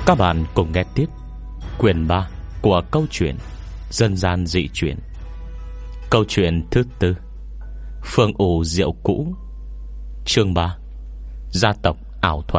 Các bạn cùng nghe tiếp quyển 3 của câu chuyện Dân gian dị chuyện. Câu chuyện thứ tư, Phương ủ rượu cũ. Chương 3, Gia tộc ảo thuật.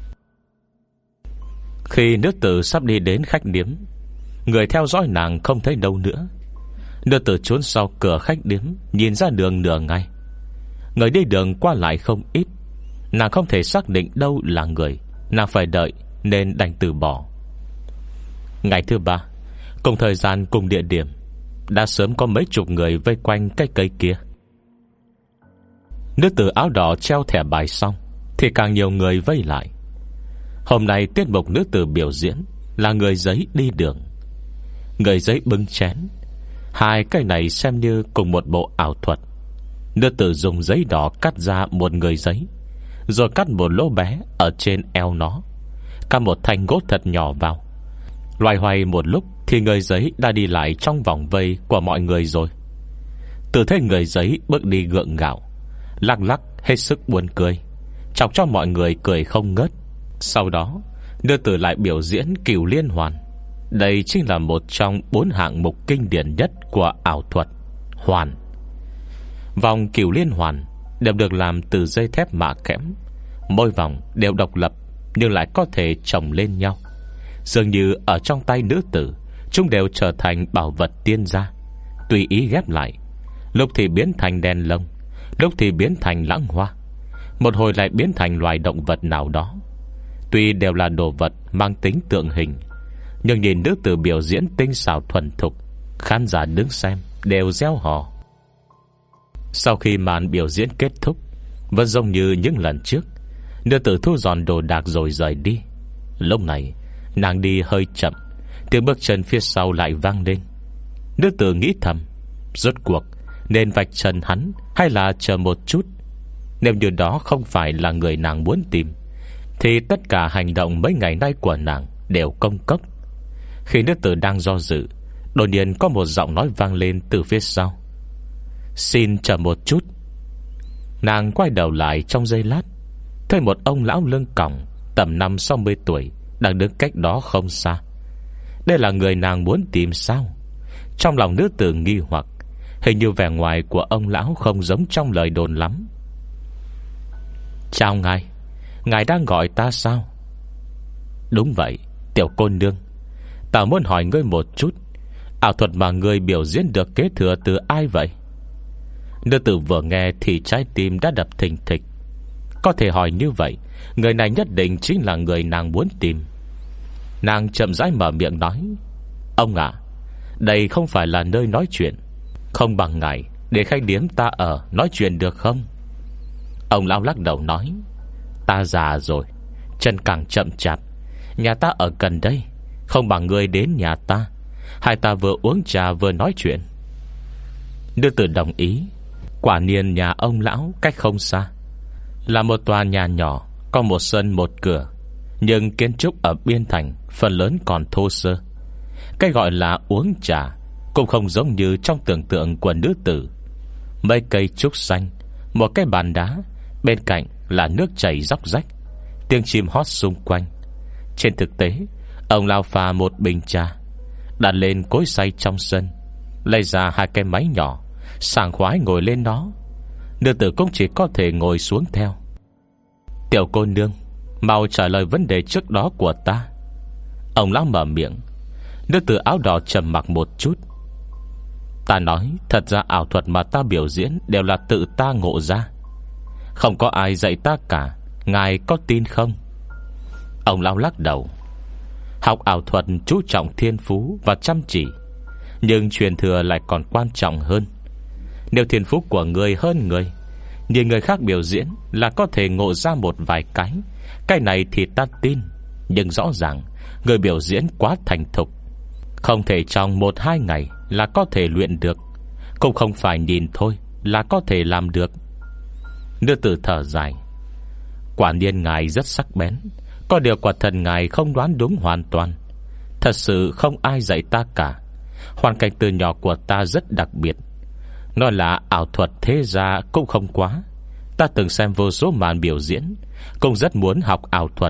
Khi nữ tử sắp đi đến khách điếm, người theo dõi nàng không thấy đâu nữa. Nữ tử trốn sau cửa khách điếm, nhìn ra đường nửa ngày. Người đi đường qua lại không ít. Nàng không thể xác định đâu là người, nàng phải đợi nên đành từ bỏ. Ngày thứ 3, cùng thời gian cùng địa điểm, đã sớm có mấy chục người vây quanh cái cây kia. Nữ tử áo đỏ treo thẻ bài xong thì càng nhiều người vây lại. Hôm nay tiết mục nữ tử biểu diễn là người giấy đi đường. Người giấy bưng chén. Hai cái này xem như cùng một bộ ảo thuật. Nữ tử dùng giấy đỏ cắt ra một người giấy, rồi cắt một lỗ bé ở trên eo nó, cắt một thanh gỗ thật nhỏ vào. Loay hoay một lúc thì người giấy đã đi lại trong vòng vây của mọi người rồi. Từ thấy người giấy bước đi gượng gạo, lắc lắc hết sức buồn cười, chọc cho mọi người cười không ngớt. Sau đó nữ tử lại biểu diễn Cửu Liên Hoàn. Đây chính là một trong 4 hạng mục kinh điển nhất của ảo thuật hoàn. Vòng Cửu Liên Hoàn đều được làm từ dây thép mạ kẽm. Mỗi vòng đều độc lập nhưng lại có thể chồng lên nhau. Dường như ở trong tay nữ tử, chúng đều trở thành bảo vật tiên gia, tùy ý ghép lại. Lúc thì biến thành đèn lông, lúc thì biến thành lãng hoa, một hồi lại biến thành loài động vật nào đó. Tuy đều là đồ vật mang tính tượng hình, nhưng nhìn nữ tử biểu diễn tinh xảo thuần thục, khán giả đứng xem đều reo hò. Sau khi màn biểu diễn kết thúc, vẫn giống như những lần trước, nữ tử thu dọn đồ đạc rồi rời đi. Lúc này nàng đi hơi chậm, tiếng bước chân phía sau lại vang lên. Nữ tử nghĩ thầm, rốt cuộc nên vạch trần hắn hay là chờ một chút. Nếu như đó không phải là người nàng muốn tìm, thì tất cả hành động mấy ngày nay của nàng đều công cốc. Khi nữ tử đang do dự, đột nhiên có một giọng nói vang lên từ phía sau: "Xin chờ một chút." Nàng quay đầu lại trong giây lát, thấy một ông lão lưng còng tầm 50-60 tuổi đang đứng cách đó không xa. Đây là người nàng muốn tìm sao? Trong lòng nữ tử nghi hoặc, hình như vẻ ngoài của ông lão không giống trong lời đồn lắm. "Chào ngài, ngài đang gọi ta sao?" "Đúng vậy, tiểu cô nương. Ta muốn hỏi ngươi một chút, ảo thuật mà ngươi biểu diễn được kế thừa từ ai vậy?" Nữ tử vừa nghe thì trái tim đã đập thình thịch. Có thể hỏi như vậy, người này nhất định chính là người nàng muốn tìm. Nàng chậm rãi mở miệng nói: "Ông ạ, đây không phải là nơi nói chuyện, không bằng ngài để khách điếm ta ở nói chuyện được không?" Ông lão lắc đầu nói: "Ta già rồi, chân càng chậm chạp. Nhà ta ở gần đây, không bằng ngươi đến nhà ta, hai ta vừa uống trà vừa nói chuyện." Nữ tử đồng ý. Quả nhiên nhà ông lão cách không xa, là một tòa nhà nhỏ, có một sân một cửa, nhưng kiến trúc ở biên thành phần lớn còn thô sơ. Cái gọi là uống trà cũng không giống như trong tưởng tượng của nữ tử. Mấy cây trúc xanh, một cái bàn đá, bên cạnh là nước chảy róc rách, tiếng chim hót xung quanh. Trên thực tế, ông lão pha một bình trà, đặt lên cối xay trong sân, lấy ra 2 cái máy nhỏ, sảng khoái ngồi lên nó. Nữ tử cũng chỉ có thể ngồi xuống theo. "Tiểu cô nương, mau trả lời vấn đề trước đó của ta." Ông lão mở miệng. Nữ tử áo đỏ trầm mặc một chút. "Ta nói, thật ra ảo thuật mà ta biểu diễn đều là tự ta ngộ ra, không có ai dạy ta cả. Ngài có tin không?" Ông lão lắc đầu. "Học ảo thuật chú trọng thiên phú và chăm chỉ, nhưng truyền thừa lại còn quan trọng hơn. Nếu thiên phú của người hơn người, nhìn người khác biểu diễn là có thể ngộ ra một vài cái này thì ta tin. Nhưng rõ ràng người biểu diễn quá thành thục, không thể trong 1-2 ngày là có thể luyện được, cũng không phải nhìn thôi là có thể làm được." Nữ tử thở dài. "Quả nhiên ngài rất sắc bén, có điều quả thật ngài không đoán đúng hoàn toàn. Thật sự không ai dạy ta cả. Hoàn cảnh từ nhỏ của ta rất đặc biệt. Nói là ảo thuật thế ra cũng không quá. Ta từng xem vô số màn biểu diễn, cũng rất muốn học ảo thuật,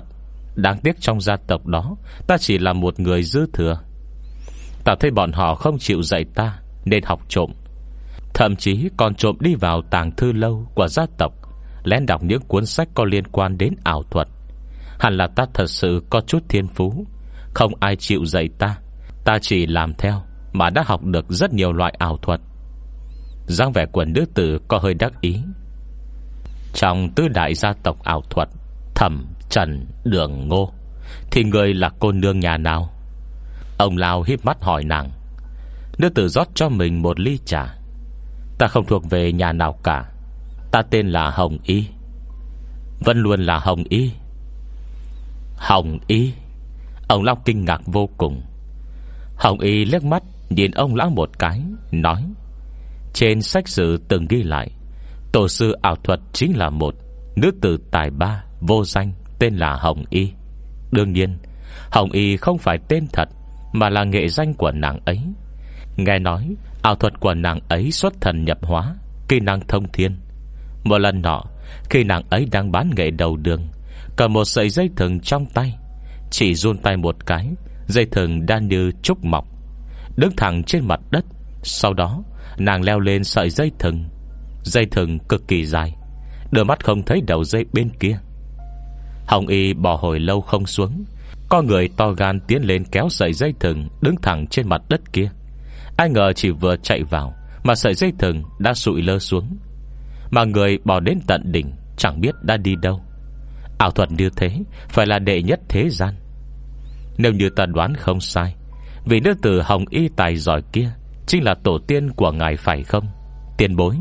Đáng tiếc trong gia tộc đó ta chỉ là một người dư thừa. Ta thấy bọn họ không chịu dạy ta nên học trộm, thậm chí còn trộm đi vào tàng thư lâu của gia tộc, lén đọc những cuốn sách có liên quan đến ảo thuật. Hẳn là ta thật sự có chút thiên phú. Không ai chịu dạy ta, ta chỉ làm theo mà đã học được rất nhiều loại ảo thuật. Dáng vẻ của nữ tử có hơi đắc ý. Trong tứ đại gia tộc ảo thuật Thẩm, Trần, Đường, Ngô thì người là cô nương nhà nào? Ông lão híp mắt hỏi nàng. Nữ tử rót cho mình một ly trà. Ta không thuộc về nhà nào cả. Ta tên là Hồng Y. Vẫn luôn là Hồng Y. Hồng Y? Ông lão kinh ngạc vô cùng. Hồng Y liếc mắt nhìn ông lão một cái, nói: trên sách sử từng ghi lại, tổ sư ảo thuật chính là một nữ tử tài ba vô danh tên là Hồng Y. Đương nhiên Hồng Y không phải tên thật, mà là nghệ danh của nàng ấy. Nghe nói ảo thuật của nàng ấy xuất thần nhập hóa, kỹ năng thông thiên. Một lần nọ, khi nàng ấy đang bán nghệ đầu đường, cầm một sợi dây thừng trong tay, chỉ run tay một cái, dây thừng đan như trúc mọc, đứng thẳng trên mặt đất. Sau đó nàng leo lên sợi dây thừng. Dây thừng cực kỳ dài, đôi mắt không thấy đầu dây bên kia. Hồng Y bỏ hồi lâu không xuống. Có người to gan tiến lên kéo sợi dây thừng đứng thẳng trên mặt đất kia. Ai ngờ chỉ vừa chạy vào mà sợi dây thừng đã sụi lơ xuống. Mà người bỏ đến tận đỉnh chẳng biết đã đi đâu. Ảo thuật như thế phải là đệ nhất thế gian. Nếu như ta đoán không sai, vì nữ tử Hồng Y tài giỏi kia chính là tổ tiên của ngài phải không, tiền bối?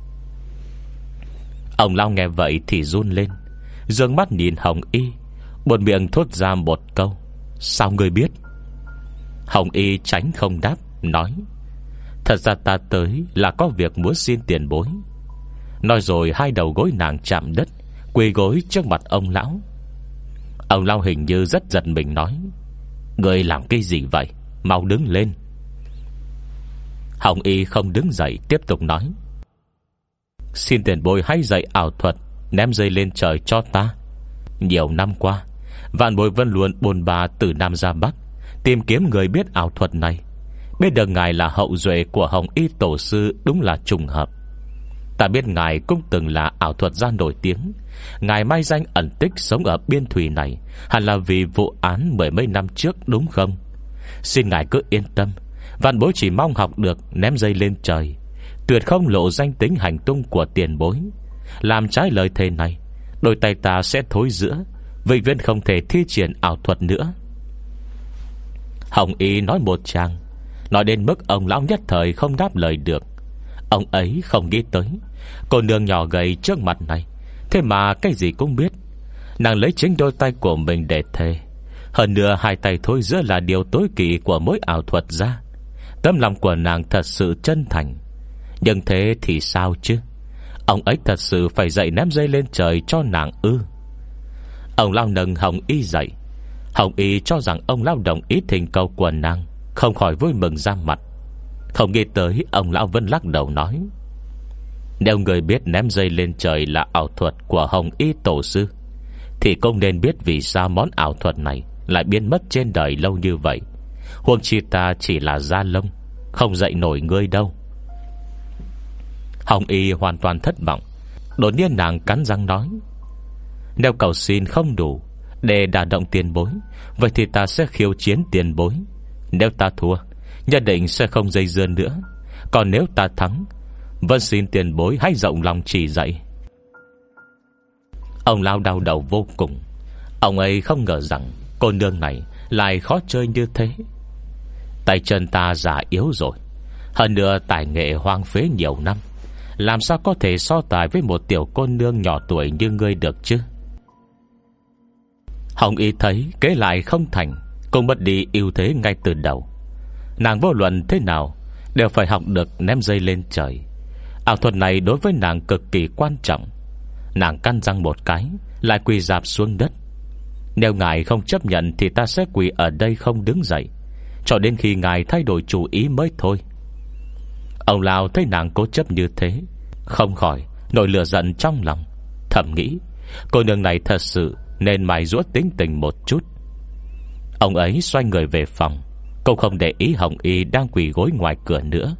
Ông lão nghe vậy thì run lên, dương mắt nhìn Hồng Y, buột miệng thốt ra một câu: sao ngươi biết? Hồng Y tránh không đáp, nói: thật ra ta tới là có việc muốn xin tiền bối. Nói rồi hai đầu gối nàng chạm đất, quỳ gối trước mặt ông lão. Ông lão hình như rất giận mình, nói: ngươi làm cái gì vậy? Mau đứng lên. Hồng Y không đứng dậy, tiếp tục nói: xin tiền bối hãy dạy ảo thuật, ném dây lên trời cho ta. Nhiều năm qua, vạn bối vẫn luôn bôn ba từ Nam ra Bắc, tìm kiếm người biết ảo thuật này. Biết được ngài là hậu duệ của Hồng Y tổ sư đúng là trùng hợp. Ta biết ngài cũng từng là ảo thuật gia nổi tiếng. Ngài mai danh ẩn tích sống ở biên thùy này hẳn là vì vụ án mười mấy năm trước đúng không? Xin ngài cứ yên tâm, vạn bối chỉ mong học được ném dây lên trời, tuyệt không lộ danh tính hành tung của tiền bối. Làm trái lời thề này, đôi tay ta sẽ thối rữa, vĩnh viễn không thể thi triển ảo thuật nữa. Hồng Y nói một tràng, nói đến mức ông lão nhất thời không đáp lời được. Ông ấy không nghĩ tới cô nương nhỏ gầy trước mặt này thế mà cái gì cũng biết. Nàng lấy chính đôi tay của mình để thề. Hơn nữa hai tay thối rữa là điều tối kỵ của mỗi ảo thuật ra. Tấm lòng của nàng thật sự chân thành. Nhưng thế thì sao chứ? Ông ấy thật sự phải dậy ném dây lên trời cho nàng ư? Ông lão nâng Hồng Y dậy. Hồng Y cho rằng ông lão đồng ý thỉnh cầu của nàng, không khỏi vui mừng ra mặt. Không nghĩ tới ông lão vẫn lắc đầu nói: nếu người biết ném dây lên trời là ảo thuật của Hồng Y tổ sư, thì cũng nên biết vì sao món ảo thuật này lại biến mất trên đời lâu như vậy. Huống chi ta chỉ là da lông, không dạy nổi ngươi đâu. Hồng Y hoàn toàn thất vọng. Đột nhiên nàng cắn răng nói: nếu cầu xin không đủ để đả động tiền bối, vậy thì ta sẽ khiêu chiến tiền bối. Nếu ta thua, nhất định sẽ không dây dưa nữa. Còn nếu ta thắng, vẫn xin tiền bối hãy rộng lòng chỉ dạy. Ông lão đau đầu vô cùng. Ông ấy không ngờ rằng cô nương này lại khó chơi như thế. Tay chân ta già yếu rồi, hơn nữa tài nghệ hoang phế nhiều năm, làm sao có thể so tài với một tiểu cô nương nhỏ tuổi như ngươi được chứ? Hồng Y thấy kế lại không thành, cũng mất đi ưu thế ngay từ đầu. Nàng vô luận thế nào đều phải học được ném dây lên trời. Ảo thuật này đối với nàng cực kỳ quan trọng. Nàng căn răng một cái, lại quỳ rạp xuống đất. Nếu ngài không chấp nhận thì ta sẽ quỳ ở đây không đứng dậy, cho đến khi ngài thay đổi chủ ý mới thôi. Ông lão thấy nàng cố chấp như thế, không khỏi nổi lửa giận trong lòng, thầm nghĩ cô nương này thật sự nên mài giũa tính tình một chút. Ông ấy xoay người về phòng, cũng không để ý Hồng Y đang quỳ gối ngoài cửa nữa.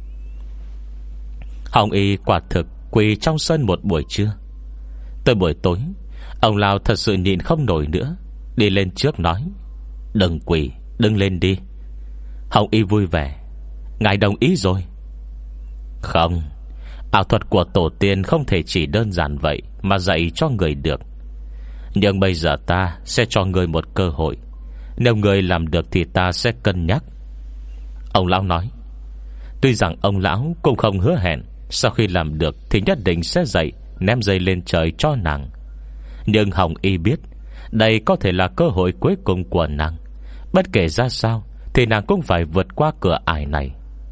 Hồng Y quả thực quỳ trong sân một buổi trưa. Tới buổi tối, ông lão thật sự nhịn không nổi nữa, đi lên trước nói: "Đừng quỳ, đứng lên đi." Hồng Y vui vẻ: "Ngài đồng ý rồi." "Không, ảo thuật của tổ tiên không thể chỉ đơn giản vậy mà dạy cho người được. Nhưng bây giờ ta sẽ cho người một cơ hội. Nếu người làm được thì ta sẽ cân nhắc." Ông lão nói. Tuy rằng ông lão cũng không hứa hẹn sau khi làm được thì nhất định sẽ dậy ném dây lên trời cho nàng, nhưng Hồng Y biết đây có thể là cơ hội cuối cùng của nàng. Bất kể ra sao thì nàng cũng phải vượt qua cửa ải này.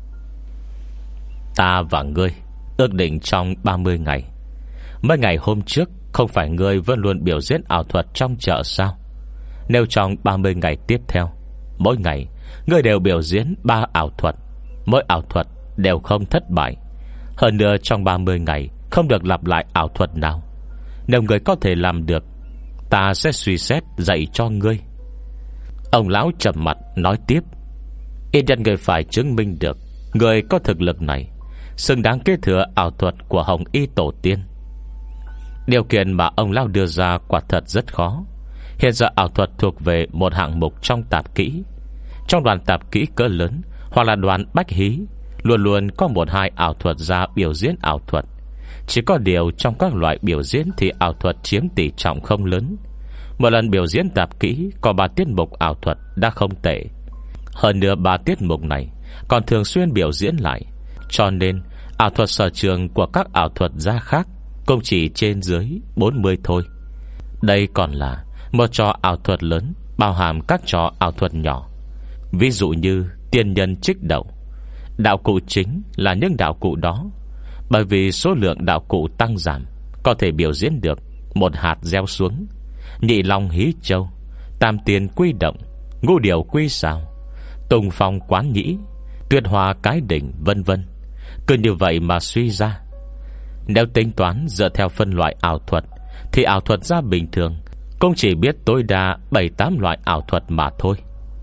"Ta và ngươi ước định trong 30 ngày. Mấy ngày hôm trước không phải ngươi vẫn luôn biểu diễn ảo thuật trong chợ sao? Nếu trong 30 ngày tiếp theo, mỗi ngày ngươi đều biểu diễn 3 ảo thuật, mỗi ảo thuật đều không thất bại, hơn nữa trong 30 ngày không được lặp lại ảo thuật nào. Nếu ngươi có thể làm được, ta sẽ suy xét dạy cho ngươi." Ông lão trầm mặt nói tiếp: "Ít nhất ngươi phải chứng minh được ngươi có thực lực này, xứng đáng kế thừa ảo thuật của Hồng Y tổ tiên." Điều kiện mà ông lão đưa ra quả thật rất khó. Hiện giờ ảo thuật thuộc về một hạng mục trong tạp kỹ. Trong đoàn tạp kỹ cỡ lớn hoặc là đoàn bách hí, luôn luôn có 1-2 ảo thuật gia biểu diễn ảo thuật. Chỉ có điều trong các loại biểu diễn thì ảo thuật chiếm tỷ trọng không lớn. Một lần biểu diễn tạp kỹ có 3 tiết mục ảo thuật đã không tệ. Hơn nữa 3 tiết mục này còn thường xuyên biểu diễn lại, cho nên ảo thuật sở trường của các ảo thuật gia khác cũng chỉ trên dưới 40 thôi. Đây còn là một trò ảo thuật lớn bao hàm các trò ảo thuật nhỏ. Ví dụ như tiên nhân trích đậu. Đạo cụ chính là những đạo cụ đó. Bởi vì số lượng đạo cụ tăng giảm, có thể biểu diễn được 1 hạt gieo xuống, nhị long hí châu, tam tiên quy động, ngũ điều quy xào, tùng phong quán nhĩ, tuyệt hòa cái đỉnh, vân vân. Cứ như vậy mà suy ra, nếu tính toán dựa theo phân loại ảo thuật thì ảo thuật gia bình thường cũng chỉ biết tối đa 7-8 loại ảo thuật mà thôi.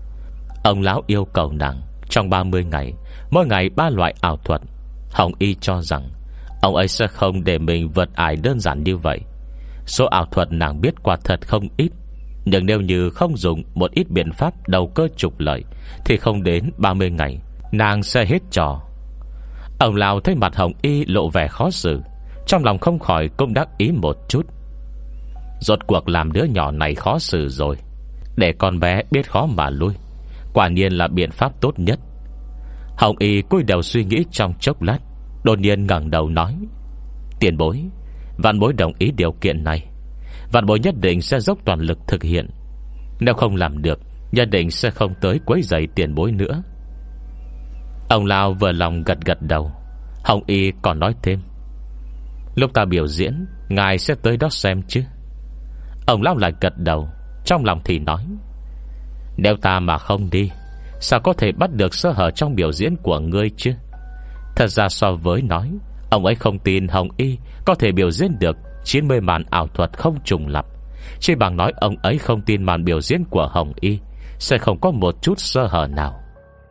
Ông lão yêu cầu nàng trong 30 ngày, mỗi ngày 3 loại ảo thuật. Hồng Y cho rằng ông ấy sẽ không để mình vượt ải đơn giản như vậy. Số ảo thuật nàng biết quả thật không ít, nhưng nếu như không dùng một ít biện pháp đầu cơ trục lợi thì không đến 30 ngày nàng sẽ hết trò. Ông lão thấy mặt Hồng Y lộ vẻ khó xử, trong lòng không khỏi cũng đắc ý một chút. Rốt cuộc làm đứa nhỏ này khó xử rồi, để con bé biết khó mà lui, quả nhiên là biện pháp tốt nhất. Hồng Y cúi đầu suy nghĩ trong chốc lát, đột nhiên ngẩng đầu nói: "Tiền bối, vạn bối đồng ý điều kiện này. Vạn bối nhất định sẽ dốc toàn lực thực hiện. Nếu không làm được, nhất định sẽ không tới quấy rầy tiền bối nữa." Ông lão vừa lòng gật gật đầu. Hồng Y còn nói thêm: "Lúc ta biểu diễn, ngài sẽ tới đó xem chứ?" Ông lão lại gật đầu, trong lòng thì nói: "Nếu ta mà không đi, sao có thể bắt được sơ hở trong biểu diễn của ngươi chứ?" Thật ra so với nói ông ấy không tin Hồng Y có thể biểu diễn được 90 màn ảo thuật không trùng lặp, chỉ bằng nói ông ấy không tin màn biểu diễn của Hồng Y sẽ không có một chút sơ hở nào.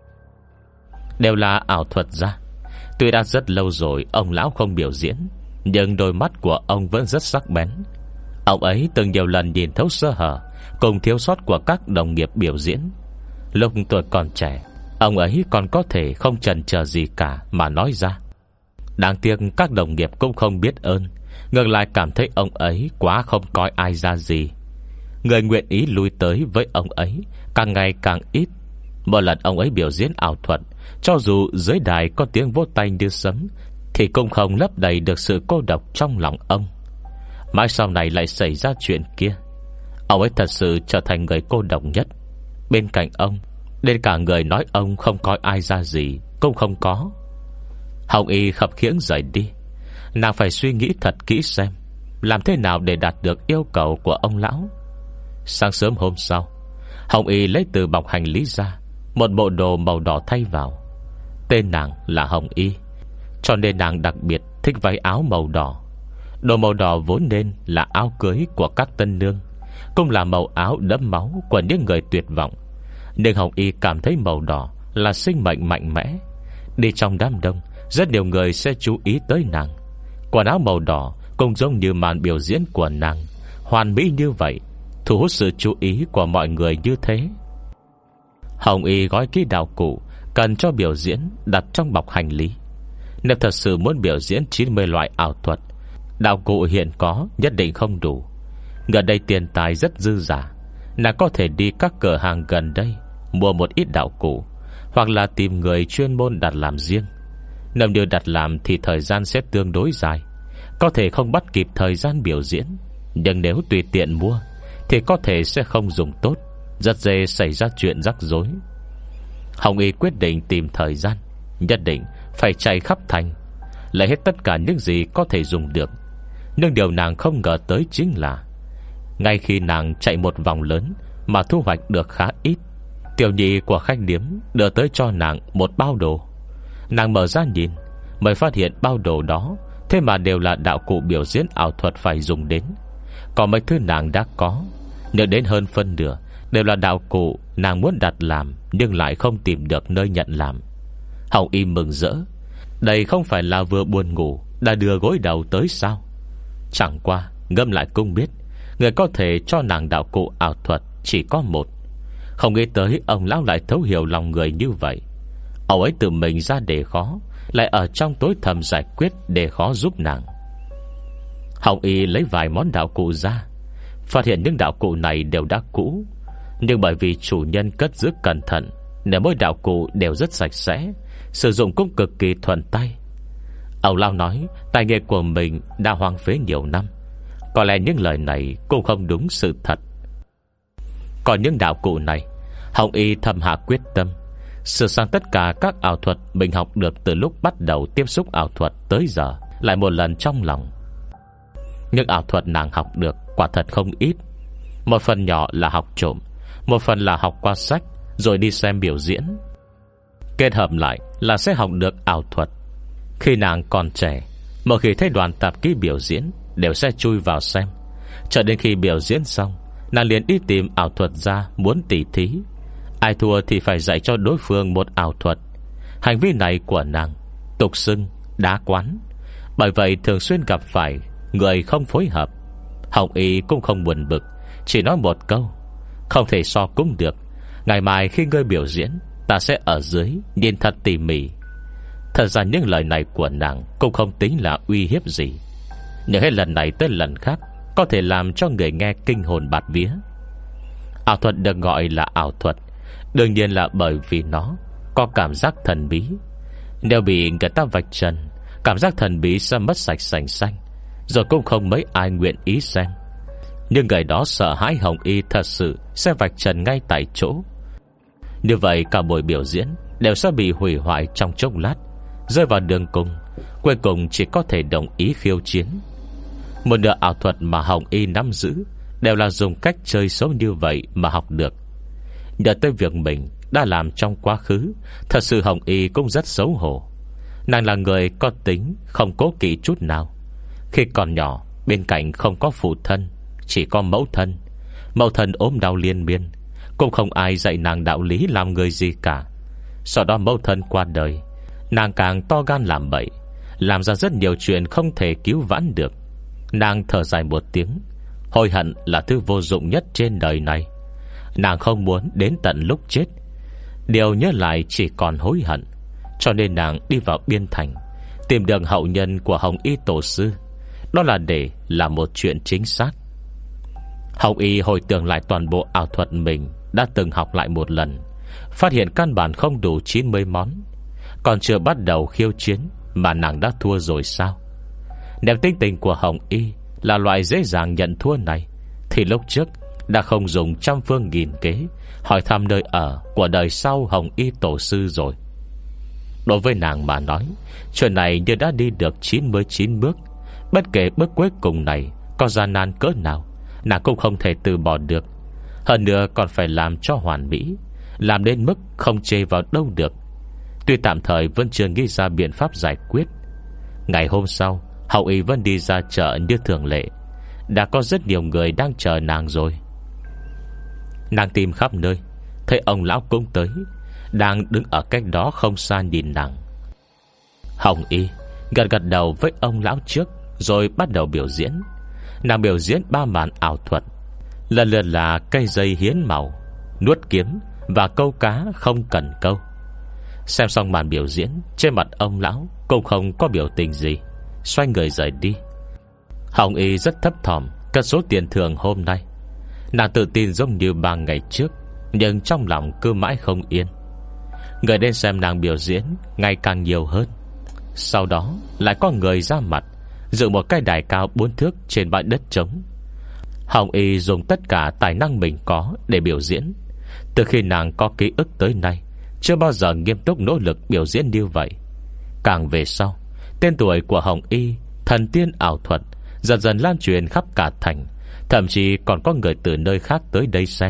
Đều là ảo thuật gia. Tuy đã rất lâu rồi ông lão không biểu diễn, nhưng đôi mắt của ông vẫn rất sắc bén. Ông ấy từng nhiều lần nhìn thấu sơ hở cùng thiếu sót của các đồng nghiệp biểu diễn. Lúc tuổi còn trẻ, ông ấy còn có thể không chần chờ gì cả mà nói ra. Đáng tiếc các đồng nghiệp cũng không biết ơn, ngược lại cảm thấy ông ấy quá không coi ai ra gì. Người nguyện ý lui tới với ông ấy càng ngày càng ít. Một lần ông ấy biểu diễn ảo thuật, cho dù dưới đài có tiếng vỗ tay như sấm thì cũng không lấp đầy được sự cô độc trong lòng ông. Mãi sau này lại xảy ra chuyện kia. Ông ấy thật sự trở thành người cô độc nhất. Bên cạnh ông, đến cả người nói ông không coi ai ra gì cũng không có. Hồng Y khập khiễng rời đi. Nàng phải suy nghĩ thật kỹ xem làm thế nào để đạt được yêu cầu của ông lão. Sáng sớm hôm sau, Hồng Y lấy từ bọc hành lý ra một bộ đồ màu đỏ thay vào. Tên nàng là Hồng Y, cho nên nàng đặc biệt thích váy áo màu đỏ. Đồ màu đỏ vốn nên là áo cưới của các tân nương, cũng là màu áo đẫm máu của những người tuyệt vọng. Nhưng Hồng Y cảm thấy màu đỏ là sinh mệnh mạnh mẽ. Đi trong đám đông, rất nhiều người sẽ chú ý tới nàng. Quần áo màu đỏ cũng giống như màn biểu diễn của nàng, hoàn mỹ như vậy, thu hút sự chú ý của mọi người như thế. Hồng Y gói kỹ đạo cụ cần cho biểu diễn đặt trong bọc hành lý. Nếu thật sự muốn biểu diễn 90 loại ảo thuật, đạo cụ hiện có nhất định không đủ. Gần đây tiền tài rất dư giả, nàng có thể đi các cửa hàng gần đây mua một ít đạo cụ, hoặc là tìm người chuyên môn đặt làm riêng. Nếu như đặt làm thì thời gian sẽ tương đối dài, có thể không bắt kịp thời gian biểu diễn. Nhưng nếu tùy tiện mua thì có thể sẽ không dùng tốt, rất dễ xảy ra chuyện rắc rối. Hồng Y quyết định tìm thời gian, nhất định phải chạy khắp thành, lấy hết tất cả những gì có thể dùng được. Nhưng điều nàng không ngờ tới chính là ngay khi nàng chạy một vòng lớn mà thu hoạch được khá ít, tiểu nhị của khách điếm đưa tới cho nàng một bao đồ. Nàng mở ra nhìn, mới phát hiện bao đồ đó thế mà đều là đạo cụ biểu diễn ảo thuật phải dùng đến. Còn mấy thứ nàng đã có, nhớ đến hơn phân nửa đều là đạo cụ nàng muốn đặt làm nhưng lại không tìm được nơi nhận làm. Hồng Y mừng rỡ. Đây không phải là vừa buồn ngủ đã đưa gối đầu tới sao? Chẳng qua ngâm lại cũng biết người có thể cho nàng đạo cụ ảo thuật chỉ có một. Không nghĩ tới ông lão lại thấu hiểu lòng người như vậy. Ông ấy tự mình ra đề khó, lại ở trong tối thầm giải quyết đề khó giúp nàng. Hồng Y lấy vài món đạo cụ ra, phát hiện những đạo cụ này đều đã cũ, nhưng bởi vì chủ nhân cất giữ cẩn thận nên mỗi đạo cụ đều rất sạch sẽ, sử dụng cũng cực kỳ thuần tay. Ông lão nói tài nghệ của mình đã hoang phế nhiều năm. Có lẽ những lời này cũng không đúng sự thật. Còn những đạo cụ này, Hồng Y thầm hạ quyết tâm sửa sang tất cả các ảo thuật mình học được từ lúc bắt đầu tiếp xúc ảo thuật tới giờ lại một lần trong lòng. Những ảo thuật nàng học được quả thật không ít. Một phần nhỏ là học trộm, một phần là học qua sách rồi đi xem biểu diễn. Kết hợp lại là sẽ học được ảo thuật. Khi nàng còn trẻ, mỗi khi thấy đoàn tạp kỹ biểu diễn đều sẽ chui vào xem. Cho đến khi biểu diễn xong, nàng liền đi tìm ảo thuật ra muốn tỉ thí. Ai thua thì phải dạy cho đối phương một ảo thuật. Hành vi này của nàng tục xưng đá quán. Bởi vậy thường xuyên gặp phải người không phối hợp. Hồng Y cũng không buồn bực, chỉ nói một câu: không thể so cũng được. Ngày mai khi ngươi biểu diễn, ta sẽ ở dưới nhìn thật tỉ mỉ. Thật ra những lời này của nàng cũng không tính là uy hiếp gì, nhưng hết lần này tới lần khác có thể làm cho người nghe kinh hồn bạt vía. Ảo thuật được gọi là ảo thuật đương nhiên là bởi vì nó có cảm giác thần bí. Nếu bị người ta vạch trần, cảm giác thần bí sẽ mất sạch sành xanh, rồi cũng không mấy ai nguyện ý xem. Nhưng người đó sợ hãi Hồng Y thật sự sẽ vạch trần ngay tại chỗ. Như vậy cả buổi biểu diễn đều sẽ bị hủy hoại trong chốc lát, rơi vào đường cùng, cuối cùng chỉ có thể đồng ý khiêu chiến. Một nửa ảo thuật mà Hồng Y nắm giữ đều là dùng cách chơi xấu như vậy mà học được. Nhờ tới việc mình đã làm trong quá khứ, thật sự Hồng Y cũng rất xấu hổ. Nàng là người có tính không cố kỵ chút nào. Khi còn nhỏ, bên cạnh không có phụ thân, chỉ có mẫu thân. Mẫu thân ốm đau liên miên, cũng không ai dạy nàng đạo lý làm người gì cả. Sau đó mẫu thân qua đời, nàng càng to gan làm bậy, làm ra rất nhiều chuyện không thể cứu vãn được. Nàng thở dài một tiếng, hối hận là thứ vô dụng nhất trên đời này. Nàng không muốn đến tận lúc chết, điều nhớ lại chỉ còn hối hận. Cho nên nàng đi vào biên thành, tìm được hậu nhân của Hồng Y tổ sư. Đó là để làm một chuyện chính xác. Hồng Y hồi tưởng lại toàn bộ ảo thuật mình đã từng học lại một lần, phát hiện căn bản không đủ 90 món. Còn chưa bắt đầu khiêu chiến mà nàng đã thua rồi sao? Nếu tính tình của Hồng Y là loại dễ dàng nhận thua này, thì lúc trước đã không dùng trăm phương nghìn kế hỏi thăm nơi ở của đời sau Hồng Y tổ sư rồi. Đối với nàng mà nói, chuyện này như đã đi được 99 bước. Bất kể bước cuối cùng này có gian nan cỡ nào, nàng cũng không thể từ bỏ được. Hơn nữa còn phải làm cho hoàn mỹ, làm đến mức không chê vào đâu được. Tuy tạm thời vẫn chưa nghĩ ra biện pháp giải quyết. Ngày hôm sau, Hồng Y vẫn đi ra chợ như thường lệ. Đã có rất nhiều người đang chờ nàng rồi. Nàng tìm khắp nơi, thấy ông lão cũng tới, đang đứng ở cách đó không xa nhìn nàng. Hồng Y gật gật đầu với ông lão trước, rồi bắt đầu biểu diễn. Nàng biểu diễn 3 màn ảo thuật, lần lượt là cây dây hiến màu, nuốt kiếm và câu cá không cần câu. Xem xong màn biểu diễn, trên mặt ông lão cũng không có biểu tình gì, xoay người rời đi. Hồng Y rất thấp thỏm cất số tiền thưởng hôm nay. Nàng tự tin giống như 3 ngày trước, nhưng trong lòng cứ mãi không yên. Người đến xem nàng biểu diễn ngày càng nhiều hơn. Sau đó lại có người ra mặt dựng một cái đài cao 4 thước trên bãi đất trống. Hồng Y dùng tất cả tài năng mình có để biểu diễn. Từ khi nàng có ký ức tới nay, chưa bao giờ nghiêm túc nỗ lực biểu diễn như vậy. Càng về sau, tên tuổi của Hồng Y, thần tiên ảo thuật, dần dần lan truyền khắp cả thành. Thậm chí còn có người từ nơi khác tới đây xem.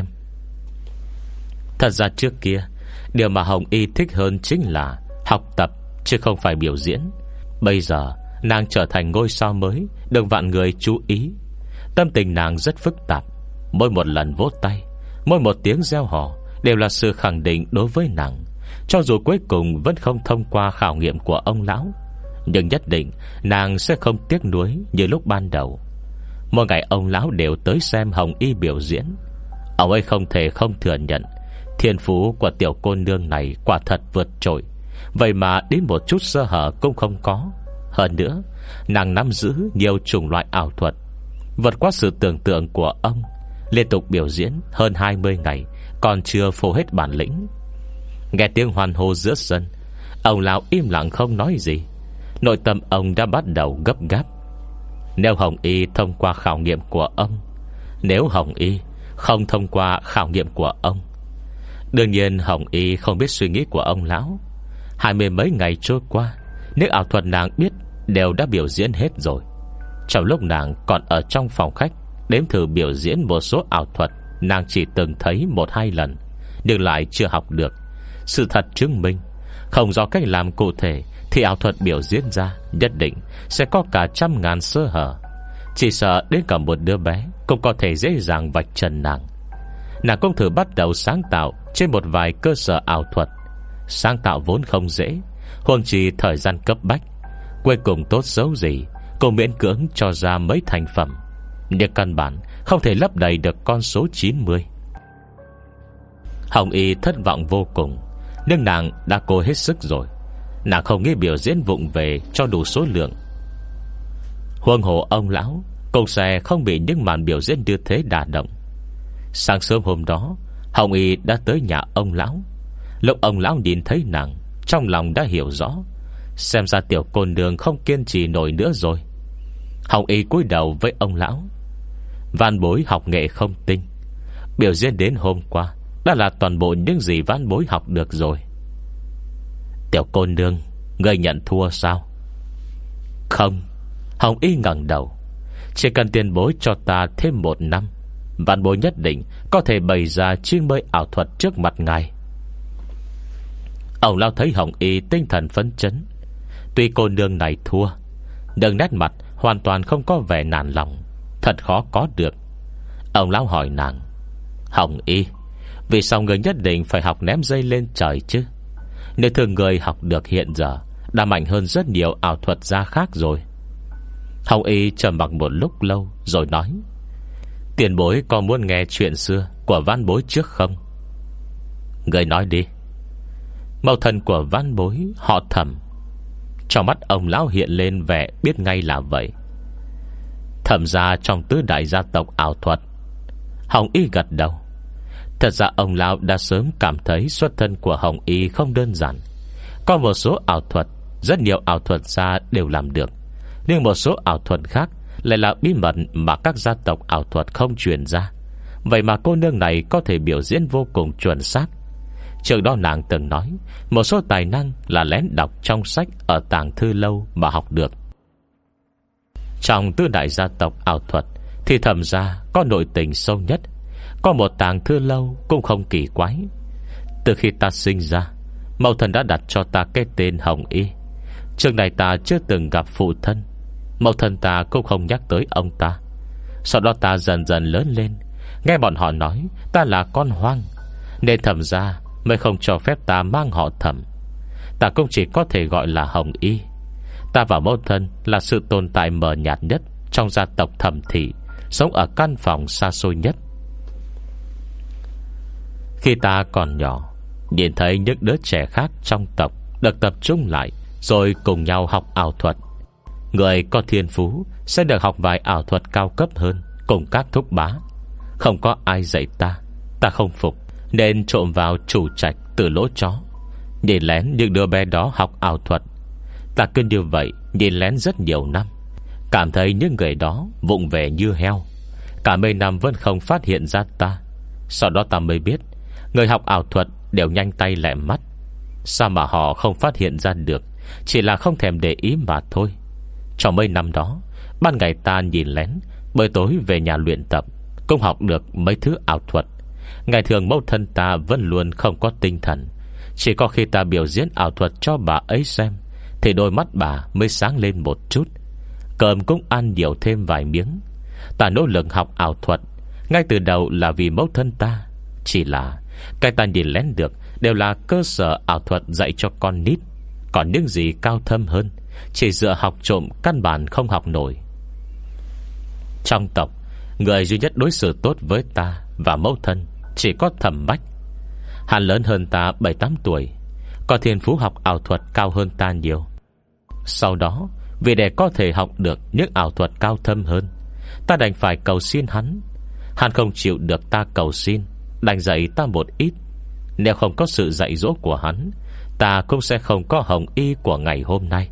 Thật ra trước kia, điều mà Hồng Y thích hơn chính là học tập, chứ không phải biểu diễn. Bây giờ nàng trở thành ngôi sao mới, được vạn người chú ý. Tâm tình nàng rất phức tạp. Mỗi một lần vỗ tay, mỗi một tiếng reo hò đều là sự khẳng định đối với nàng. Cho dù cuối cùng vẫn không thông qua khảo nghiệm của ông lão, nhưng nhất định nàng sẽ không tiếc nuối như lúc ban đầu. Mỗi ngày ông lão đều tới xem Hồng Y biểu diễn. Ông ấy không thể không thừa nhận thiên phú của tiểu cô nương này quả thật vượt trội. Vậy mà đến một chút sơ hở cũng không có. Hơn nữa, nàng nắm giữ nhiều chủng loại ảo thuật, vượt qua sự tưởng tượng của ông. Liên tục biểu diễn hơn 20 ngày, còn chưa phô hết bản lĩnh. Nghe tiếng hoan hô giữa sân, ông lão im lặng không nói gì. Nội tâm ông đã bắt đầu gấp gáp. Nếu Hồng Y thông qua khảo nghiệm của ông, nếu Hồng Y không thông qua khảo nghiệm của ông. Đương nhiên Hồng Y không biết suy nghĩ của ông lão. 20 mấy ngày trôi qua, những ảo thuật nàng biết đều đã biểu diễn hết rồi. Trong lúc nàng còn ở trong phòng khách đếm thử biểu diễn một số ảo thuật nàng chỉ từng thấy 1-2 lần, nhưng lại chưa học được. Sự thật chứng minh, không do cách làm cụ thể thì ảo thuật biểu diễn ra nhất định sẽ có cả trăm ngàn sơ hở. Chỉ sợ đến cả một đứa bé cũng có thể dễ dàng vạch trần nàng. Nàng cũng thử bắt đầu sáng tạo trên một vài cơ sở ảo thuật. Sáng tạo vốn không dễ, huống chi thời gian cấp bách. Cuối cùng tốt xấu gì cô miễn cưỡng cho ra mấy thành phẩm, nhưng căn bản không thể lấp đầy được con số 90. Hồng Y thất vọng vô cùng, nhưng nàng đã cố hết sức rồi. Nàng không nghĩ biểu diễn vụng về cho đủ số lượng. Huống hồ ông lão cũng sẽ không bị những màn biểu diễn như thế đả động. Sáng sớm hôm đó, Hồng Y đã tới nhà ông lão. Lúc ông lão nhìn thấy nàng, trong lòng đã hiểu rõ, xem ra tiểu cô nương không kiên trì nổi nữa rồi. Hồng Y cúi đầu với ông lão: "Van bối học nghệ không tinh, biểu diễn đến hôm qua đã là toàn bộ những gì van bối học được rồi." "Tiểu cô nương, ngươi nhận thua sao?" "Không." Hồng Y ngẩng đầu: "Chỉ cần tiền bối cho ta thêm 1 năm, van bối nhất định có thể bày ra 90 ảo thuật trước mặt ngài." Ông lão thấy Hồng Y tinh thần phấn chấn, tuy cô nương này thua, nhưng nét mặt hoàn toàn không có vẻ nản lòng. Thật khó có được. Ông lão hỏi nàng: "Hồng Y, vì sao người nhất định phải học ném dây lên trời chứ? Nếu thường người học được hiện giờ đã mạnh hơn rất nhiều ảo thuật gia khác rồi." Hồng Y trầm mặc một lúc lâu rồi nói: "Tiền bối có muốn nghe chuyện xưa của van bối trước không?" "Người nói đi." Mẫu thân của van bối họ Thẩm. Trong mắt ông lão hiện lên vẻ biết ngay là vậy. Thẩm gia trong tứ đại gia tộc ảo thuật. Hồng Y gật đầu. Thật ra ông lão đã sớm cảm thấy xuất thân của Hồng Y không đơn giản. Có một số ảo thuật, rất nhiều ảo thuật gia đều làm được, nhưng một số ảo thuật khác lại là bí mật mà các gia tộc ảo thuật không truyền ra. Vậy mà cô nương này có thể biểu diễn vô cùng chuẩn xác. Trước đó nàng từng nói một số tài năng là lén đọc trong sách ở tàng thư lâu mà học được. Trong tứ đại gia tộc ảo thuật thì Thẩm gia có nội tình sâu nhất, có một tàng thư lâu cũng không kỳ quái. Từ khi ta sinh ra, mẫu thân đã đặt cho ta cái tên Hồng Y. Trước này ta chưa từng gặp phụ thân, mẫu thân ta cũng không nhắc tới ông ta. Sau đó ta dần dần lớn lên, Nghe bọn họ nói ta là con hoang, nên Thẩm gia mới không cho phép ta mang họ Thẩm. Ta cũng chỉ có thể gọi là Hồng Y. Ta và mẫu thân là sự tồn tại mờ nhạt nhất trong gia tộc Thẩm thị, sống ở căn phòng xa xôi nhất. Khi ta còn nhỏ, nhìn thấy những đứa trẻ khác trong tộc được tập trung lại, rồi cùng nhau học ảo thuật. Người có thiên phú sẽ được học vài ảo thuật cao cấp hơn cùng các thúc bá. Không có ai dạy ta, ta không phục, nên trộm vào chủ trạch từ lỗ chó, nhìn lén những đứa bé đó học ảo thuật. Ta cứ như vậy nhìn lén rất nhiều năm, cảm thấy những người đó vụng về như heo. Cả mấy năm vẫn không phát hiện ra ta. Sau đó ta mới biết người học ảo thuật đều nhanh tay lẹ mắt. Sao mà họ không phát hiện ra được? Chỉ là không thèm để ý mà thôi. Trong mấy năm đó, ban ngày ta nhìn lén, buổi tối về nhà luyện tập, cũng học được mấy thứ ảo thuật. Ngày thường mẫu thân ta vẫn luôn không có tinh thần. Chỉ có khi ta biểu diễn ảo thuật cho bà ấy xem, thì đôi mắt bà mới sáng lên một chút. Cơm cũng ăn nhiều thêm vài miếng. Ta nỗ lực học ảo thuật ngay từ đầu là vì mẫu thân ta. Chỉ là cái ta nhìn lén được đều là cơ sở ảo thuật dạy cho con nít. Còn những gì cao thâm hơn, chỉ dựa học trộm căn bản không học nổi. Trong tộc, người duy nhất đối xử tốt với ta và mẫu thân chỉ có Thẩm Bách. Hắn lớn hơn ta 7-8 tuổi, có thiên phú học ảo thuật cao hơn ta nhiều. Sau đó, vì để có thể học được những ảo thuật cao thâm hơn, ta đành phải cầu xin hắn. Hắn không chịu được ta cầu xin, đành dạy ta một ít. Nếu không có sự dạy dỗ của hắn, ta cũng sẽ không có Hồng Y của ngày hôm nay.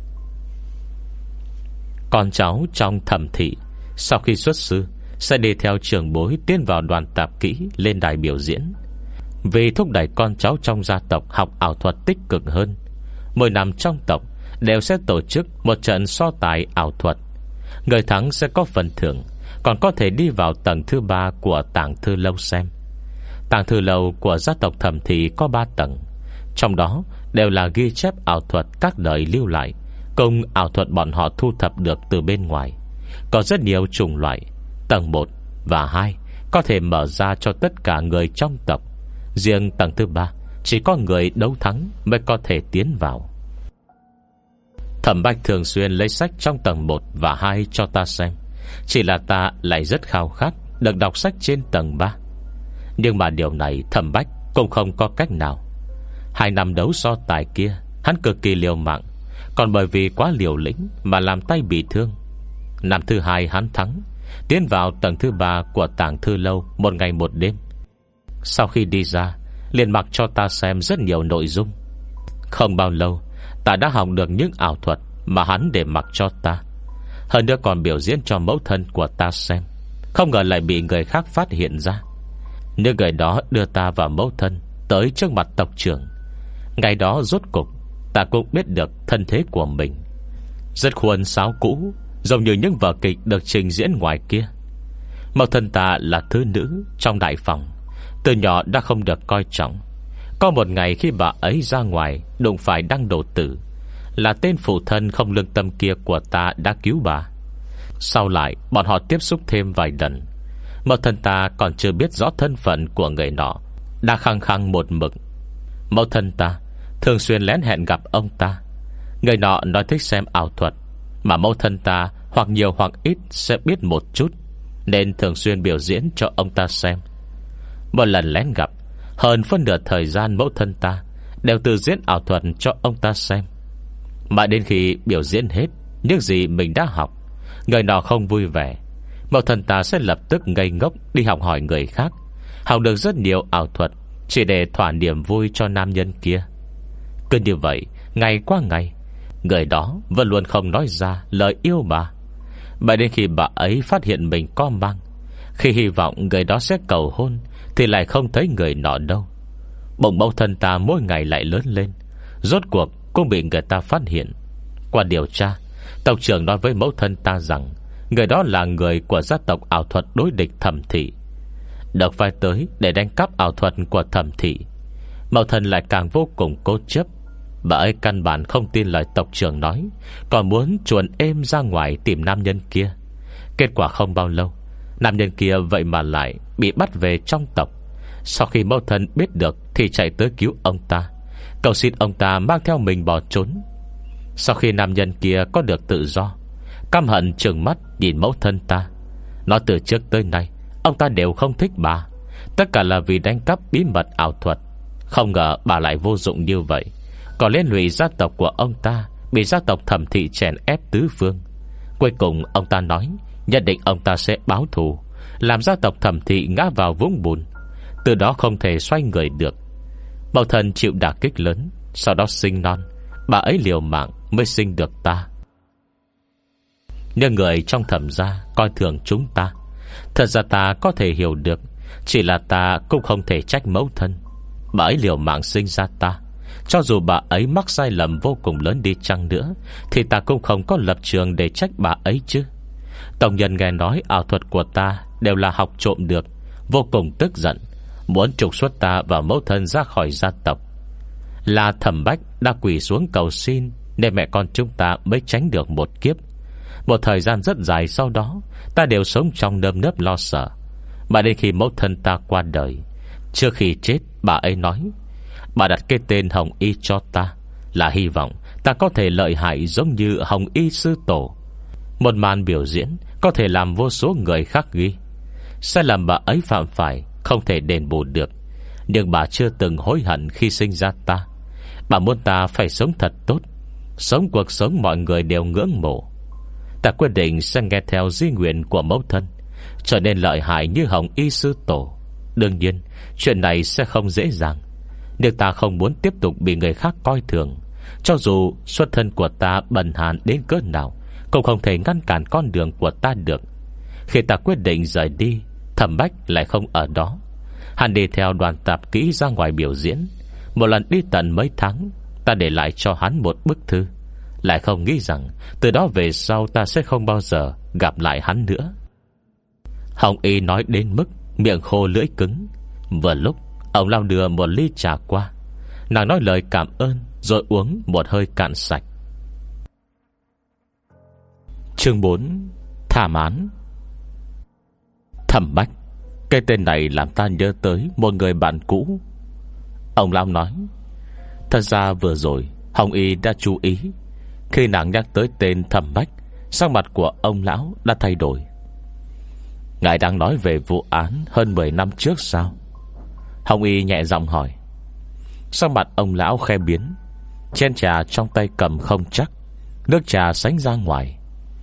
Con cháu trong Thẩm thị sau khi xuất sư sẽ đi theo trưởng bối tiến vào đoàn tạp kỹ lên đài biểu diễn. Vì thúc đẩy con cháu trong gia tộc học ảo thuật tích cực hơn, mỗi năm trong tộc đều sẽ tổ chức một trận so tài ảo thuật. Người thắng sẽ có phần thưởng, còn có thể đi vào tầng thứ 3 của tàng thư lâu xem. Tàng thư lâu của gia tộc Thẩm thị có 3 tầng, trong đó đều là ghi chép ảo thuật các đời lưu lại, cùng ảo thuật bọn họ thu thập được từ bên ngoài. Có rất nhiều chủng loại. Tầng 1 và 2 có thể mở ra cho tất cả người trong tộc. Riêng tầng thứ 3 chỉ có người đấu thắng mới có thể tiến vào. Thẩm Bách thường xuyên lấy sách trong tầng 1 và 2 cho ta xem. Chỉ là ta lại rất khao khát được đọc sách trên tầng 3. Nhưng mà điều này Thẩm Bách cũng không có cách nào. 2 năm đấu so tài kia, hắn cực kỳ liều mạng, còn bởi vì quá liều lĩnh mà làm tay bị thương. Năm thứ 2 hắn thắng, tiến vào tầng thứ 3 của tàng thư lâu một ngày một đêm. Sau khi đi ra, liền mặc cho ta xem rất nhiều nội dung. Không bao lâu, ta đã học được những ảo thuật mà hắn để mặc cho ta. Hơn nữa còn biểu diễn cho mẫu thân của ta xem. Không ngờ lại bị người khác phát hiện ra. Những người đó đưa ta và mẫu thân tới trước mặt tộc trưởng. Ngày đó rốt cục ta cũng biết được thân thế của mình. Rất khuôn sáo cũ, giống như những vở kịch được trình diễn ngoài kia. Mẫu thân ta là thứ nữ trong đại phòng, từ nhỏ đã không được coi trọng. Có một ngày khi bà ấy ra ngoài đụng phải Đăng Đồ Tử, là tên phụ thân không lương tâm kia của ta đã cứu bà. Sau lại bọn họ tiếp xúc thêm vài lần. Mẫu thân ta còn chưa biết rõ thân phận của người nọ, đã khăng khăng một mực. Mẫu thân ta thường xuyên lén hẹn gặp ông ta. Người nọ nói thích xem ảo thuật, mà mẫu thân ta hoặc nhiều hoặc ít sẽ biết một chút, nên thường xuyên biểu diễn cho ông ta xem. Một lần lén gặp, hơn phân nửa thời gian mẫu thân ta đều tự diễn ảo thuật cho ông ta xem. Mà đến khi biểu diễn hết những gì mình đã học, người nọ không vui vẻ, mẫu thân ta sẽ lập tức ngây ngốc đi học hỏi người khác, học được rất nhiều ảo thuật chỉ để thỏa niềm vui cho nam nhân kia. Cứ như vậy, ngày qua ngày, người đó vẫn luôn không nói ra lời yêu bà. Mà đến khi bà ấy phát hiện mình có mang, khi hy vọng người đó sẽ cầu hôn, thì lại không thấy người nọ đâu. Bỗng mẫu thân ta mỗi ngày lại lớn lên, rốt cuộc cũng bị người ta phát hiện. Qua điều tra, tộc trưởng nói với mẫu thân ta rằng người đó là người của gia tộc ảo thuật đối địch Thẩm thị, được phái tới để đánh cắp ảo thuật của Thẩm thị. Mẫu thân lại càng vô cùng cố chấp. Bà ấy căn bản không tin lời tộc trưởng nói, còn muốn chuồn êm ra ngoài tìm nam nhân kia. Kết quả không bao lâu, nam nhân kia vậy mà lại bị bắt về trong tộc. Sau khi mẫu thân biết được thì chạy tới cứu ông ta, cầu xin ông ta mang theo mình bỏ trốn. Sau khi nam nhân kia có được tự do, căm hận trừng mắt nhìn mẫu thân ta, nói từ trước tới nay ông ta đều không thích bà, tất cả là vì đánh cắp bí mật ảo thuật. Không ngờ bà lại vô dụng như vậy, còn liên lụy gia tộc của ông ta bị gia tộc Thẩm thị chèn ép tứ phương. Cuối cùng ông ta nói nhất định ông ta sẽ báo thù, làm gia tộc Thẩm thị ngã vào vũng bùn, từ đó không thể xoay người được. Mẫu thân chịu đả kích lớn, sau đó sinh non. Bà ấy liều mạng mới sinh được ta. Nhưng người trong Thẩm gia coi thường chúng ta. Thật ra ta có thể hiểu được, chỉ là ta cũng không thể trách mẫu thân. Bà ấy liều mạng sinh ra ta, cho dù bà ấy mắc sai lầm vô cùng lớn đi chăng nữa, thì ta cũng không có lập trường để trách bà ấy chứ. Tổng nhân nghe nói ảo thuật của ta đều là học trộm được, vô cùng tức giận, muốn trục xuất ta và mẫu thân ra khỏi gia tộc. Là Thẩm Bách đã quỳ xuống cầu xin, nên mẹ con chúng ta mới tránh được một kiếp. Một thời gian rất dài sau đó, ta đều sống trong nơm nớp lo sợ. Mà đến khi mẫu thân ta qua đời, trước khi chết bà ấy nói, bà đặt cái tên Hồng Y cho ta là hy vọng ta có thể lợi hại giống như Hồng Y sư tổ. Một màn biểu diễn có thể làm vô số người khắc ghi. Sai lầm bà ấy phạm phải không thể đền bù được, nhưng bà chưa từng hối hận khi sinh ra ta. Bà muốn ta phải sống thật tốt, sống cuộc sống mọi người đều ngưỡng mộ. Ta quyết định sẽ nghe theo di nguyện của mẫu thân, trở nên lợi hại như Hồng Y sư tổ. Đương nhiên chuyện này sẽ không dễ dàng, nhưng ta không muốn tiếp tục bị người khác coi thường. Cho dù xuất thân của ta bần hàn đến cỡ nào, cũng không thể ngăn cản con đường của ta được. Khi ta quyết định rời đi, Thẩm Bách lại không ở đó. Hắn đi theo đoàn tạp kỹ ra ngoài biểu diễn. Một lần đi tận mấy tháng, ta để lại cho hắn một bức thư, lại không nghĩ rằng từ đó về sau ta sẽ không bao giờ gặp lại hắn nữa. Hồng Y nói đến mức miệng khô lưỡi cứng. Vừa lúc ông lao đưa một ly trà qua, nàng nói lời cảm ơn rồi uống một hơi cạn sạch. Chương 4. Thảm án. Thẩm Bách, cái tên này làm ta nhớ tới một người bạn cũ. Ông lão nói, thật ra vừa rồi Hồng Y đã chú ý. Khi nàng nhắc tới tên Thẩm Bách, sắc mặt của ông lão đã thay đổi. Ngài đang nói về vụ án hơn 10 năm trước sao? Hồng Y nhẹ giọng hỏi. Sắc mặt ông lão khẽ biến, chén trà trong tay cầm không chắc, nước trà sánh ra ngoài.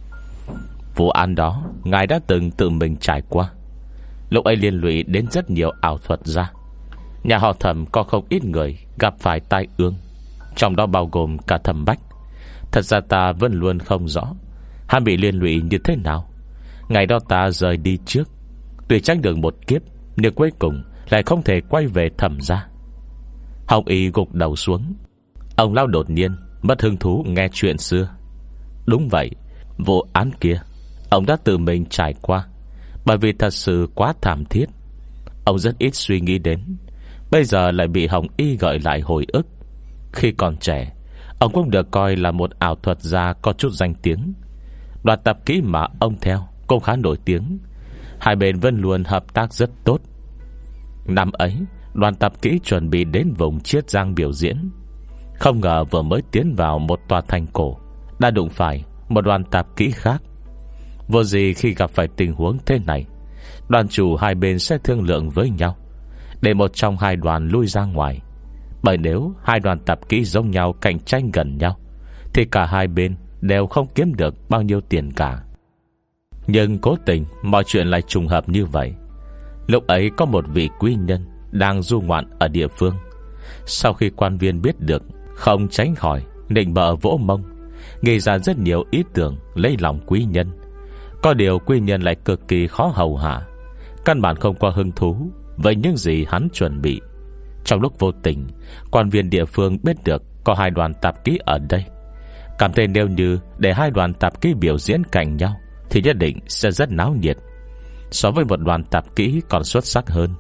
Vụ án đó ngài đã từng tự mình trải qua. Lúc ấy liên lụy đến rất nhiều ảo thuật gia. Nhà họ Thẩm có không ít người gặp phải tai ương, trong đó bao gồm cả Thẩm Bách. Thật ra ta vẫn luôn không rõ hắn bị liên lụy như thế nào. Ngày đó ta rời đi trước, tuy tránh được một kiếp, nhưng cuối cùng lại không thể quay về Thẩm gia. Hồng Y gục đầu xuống. Ông lão đột nhiên mất hứng thú nghe chuyện xưa. Đúng vậy, vụ án kia ông đã tự mình trải qua, bởi vì thật sự quá thảm thiết. Ông rất ít suy nghĩ đến, bây giờ lại bị Hồng Y gợi lại hồi ức. Khi còn trẻ, ông cũng được coi là một ảo thuật gia có chút danh tiếng. Đoàn tạp kỹ mà ông theo cũng khá nổi tiếng. Hai bên vẫn luôn hợp tác rất tốt. Năm ấy, đoàn tạp kỹ chuẩn bị đến vùng Chiết Giang biểu diễn. Không ngờ vừa mới tiến vào một tòa thành cổ, đã đụng phải một đoàn tạp kỹ khác. Vô gì khi gặp phải tình huống thế này, đoàn chủ hai bên sẽ thương lượng với nhau để một trong hai đoàn lui ra ngoài. Bởi nếu hai đoàn tạp kỹ giống nhau cạnh tranh gần nhau, thì cả hai bên đều không kiếm được bao nhiêu tiền cả. Nhưng cố tình mọi chuyện lại trùng hợp như vậy. Lúc ấy có một vị quý nhân đang du ngoạn ở địa phương. Sau khi quan viên biết được, không tránh khỏi nịnh bợ vỗ mông, nghĩ ra rất nhiều ý tưởng lấy lòng quý nhân. Có điều quý nhân lại cực kỳ khó hầu hạ, căn bản không có hứng thú với những gì hắn chuẩn bị. Trong lúc vô tình, quan viên địa phương biết được có hai đoàn tạp kỹ ở đây, cảm thấy nếu như để hai đoàn tạp kỹ biểu diễn cạnh nhau thì nhất định sẽ rất náo nhiệt, so với một đoàn tạp kỹ còn xuất sắc hơn.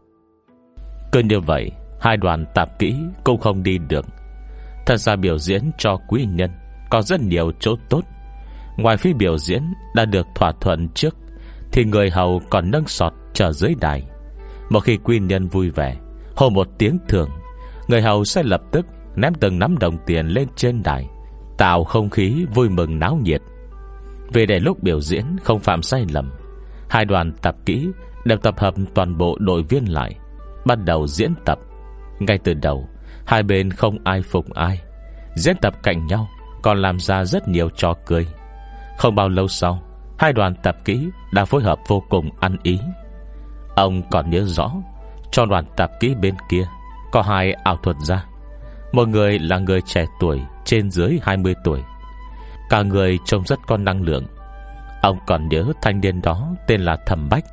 Cứ như vậy, hai đoàn tạp kỹ cũng không đi được. Thật ra biểu diễn cho quý nhân có rất nhiều chỗ tốt. Ngoài phí biểu diễn đã được thỏa thuận trước, thì người hầu còn nâng sọt chờ dưới đài. Một khi quy nhân vui vẻ hô một tiếng thưởng, người hầu sẽ lập tức ném từng nắm đồng tiền lên trên đài, tạo không khí vui mừng náo nhiệt. Vì để lúc biểu diễn không phạm sai lầm, hai đoàn tập kỹ đều tập hợp toàn bộ đội viên lại, bắt đầu diễn tập. Ngay từ đầu, hai bên không ai phục ai, diễn tập cạnh nhau, còn làm ra rất nhiều trò cười. Không bao lâu sau, hai đoàn tập kỹ đã phối hợp vô cùng ăn ý. Ông còn nhớ rõ, trong đoàn tập kỹ bên kia có hai ảo thuật gia. Một người là người trẻ tuổi, trên dưới 20 tuổi, cả người trông rất có năng lượng. Ông còn nhớ thanh niên đó tên là Thẩm Bách.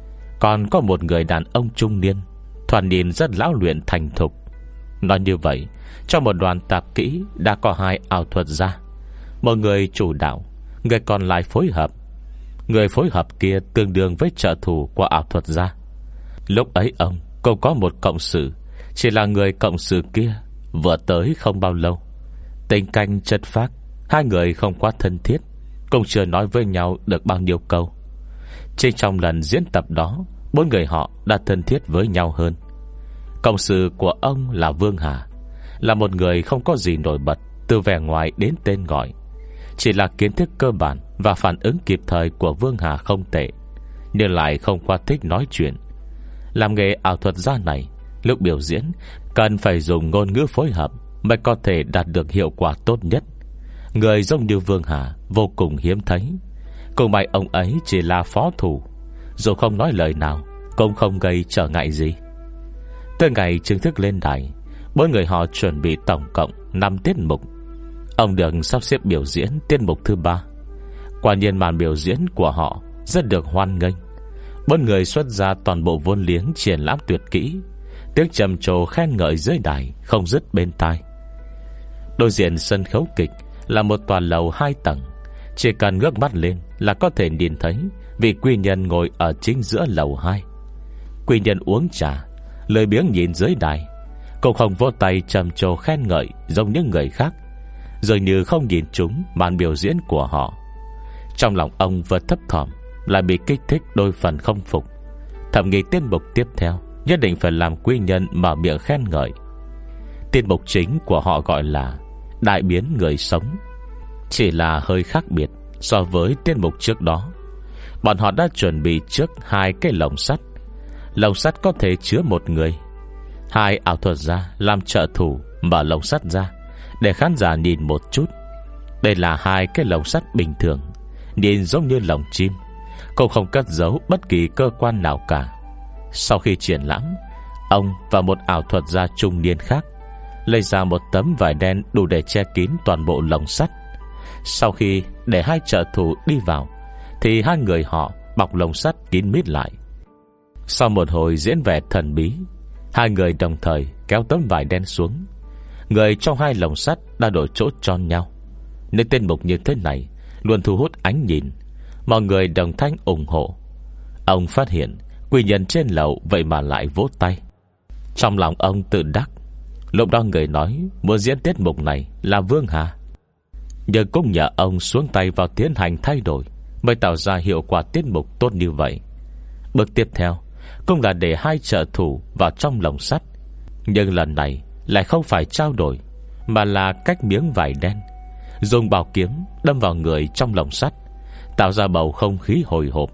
Còn có một người đàn ông trung niên, thoạt nhìn rất lão luyện thành thục. Nói như vậy, trong một đoàn tạp kỹ đã có hai ảo thuật gia, một người chủ đạo, người còn lại phối hợp. Người phối hợp kia tương đương với trợ thủ của ảo thuật gia. Lúc ấy ông cũng có một cộng sự, chỉ là người cộng sự kia vừa tới không bao lâu. Tình cảnh chất phác, hai người không quá thân thiết, cũng chưa nói với nhau được bao nhiêu câu. Chỉ trong lần diễn tập đó, bốn người họ đã thân thiết với nhau hơn. Cộng sự của ông là Vương Hà, là một người không có gì nổi bật từ vẻ ngoài đến tên gọi. Chỉ là kiến thức cơ bản và phản ứng kịp thời của Vương Hà không tệ, nhưng lại không quá thích nói chuyện. Làm nghề ảo thuật gia này, lúc biểu diễn cần phải dùng ngôn ngữ phối hợp mới có thể đạt được hiệu quả tốt nhất. Người giống như Vương Hà vô cùng hiếm thấy. Cùng may ông ấy chỉ là phó thủ, dù không nói lời nào cũng không gây trở ngại gì. Tới ngày chính thức lên đài, bốn người họ chuẩn bị tổng cộng 5 tiết mục. Ông được sắp xếp biểu diễn tiết mục thứ 3. Quả nhiên màn biểu diễn của họ rất được hoan nghênh. Bốn người xuất ra toàn bộ vốn liếng triển lãm tuyệt kỹ, tiếng trầm trồ khen ngợi dưới đài không dứt bên tai. Đối diện sân khấu kịch là một tòa lầu 2 tầng. Chỉ cần ngước mắt lên là có thể nhìn thấy vị quý nhân ngồi ở chính giữa lầu 2. Quý nhân uống trà, lười biếng nhìn dưới đài, cũng không vỗ tay trầm trồ khen ngợi giống những người khác, dường như không nhìn trúng màn biểu diễn của họ. Trong lòng ông vừa thấp thỏm lại bị kích thích đôi phần không phục. Thầm nghĩ tiết mục tiếp theo nhất định phải làm quý nhân mở miệng khen ngợi. Tiết mục chính của họ gọi là Đại biến người sống, chỉ là hơi khác biệt so với tiết mục trước đó. Bọn họ đã chuẩn bị trước 2 cái lồng sắt. Lồng sắt có thể chứa một người. 2 ảo thuật gia làm trợ thủ mở lồng sắt ra để khán giả nhìn một chút. Đây là 2 cái lồng sắt bình thường, nhìn giống như lồng chim, cũng không cất giấu bất kỳ cơ quan nào cả. Sau khi triển lãm, ông và một ảo thuật gia trung niên khác lấy ra một tấm vải đen đủ để che kín toàn bộ lồng sắt. Sau khi để 2 trợ thủ đi vào, thì 2 người họ bọc lồng sắt kín mít lại. Sau một hồi diễn vẻ thần bí, 2 người đồng thời kéo tấm vải đen xuống. Người trong 2 lồng sắt đã đổi chỗ tròn nhau. Nên tên mục như thế này luôn thu hút ánh nhìn. Mọi người đồng thanh ủng hộ. Ông phát hiện quý nhân trên lầu vậy mà lại vỗ tay. Trong lòng ông tự đắc. Lúc đó người nói muốn diễn tiết mục này là Vương Hà, nhưng cũng nhờ ông xuống tay vào tiến hành thay đổi mới tạo ra hiệu quả tiết mục tốt như vậy. Bước tiếp theo cũng là để 2 trợ thủ vào trong lồng sắt. Nhưng lần này lại không phải trao đổi, mà là cách miếng vải đen, dùng bảo kiếm đâm vào người trong lồng sắt, tạo ra bầu không khí hồi hộp.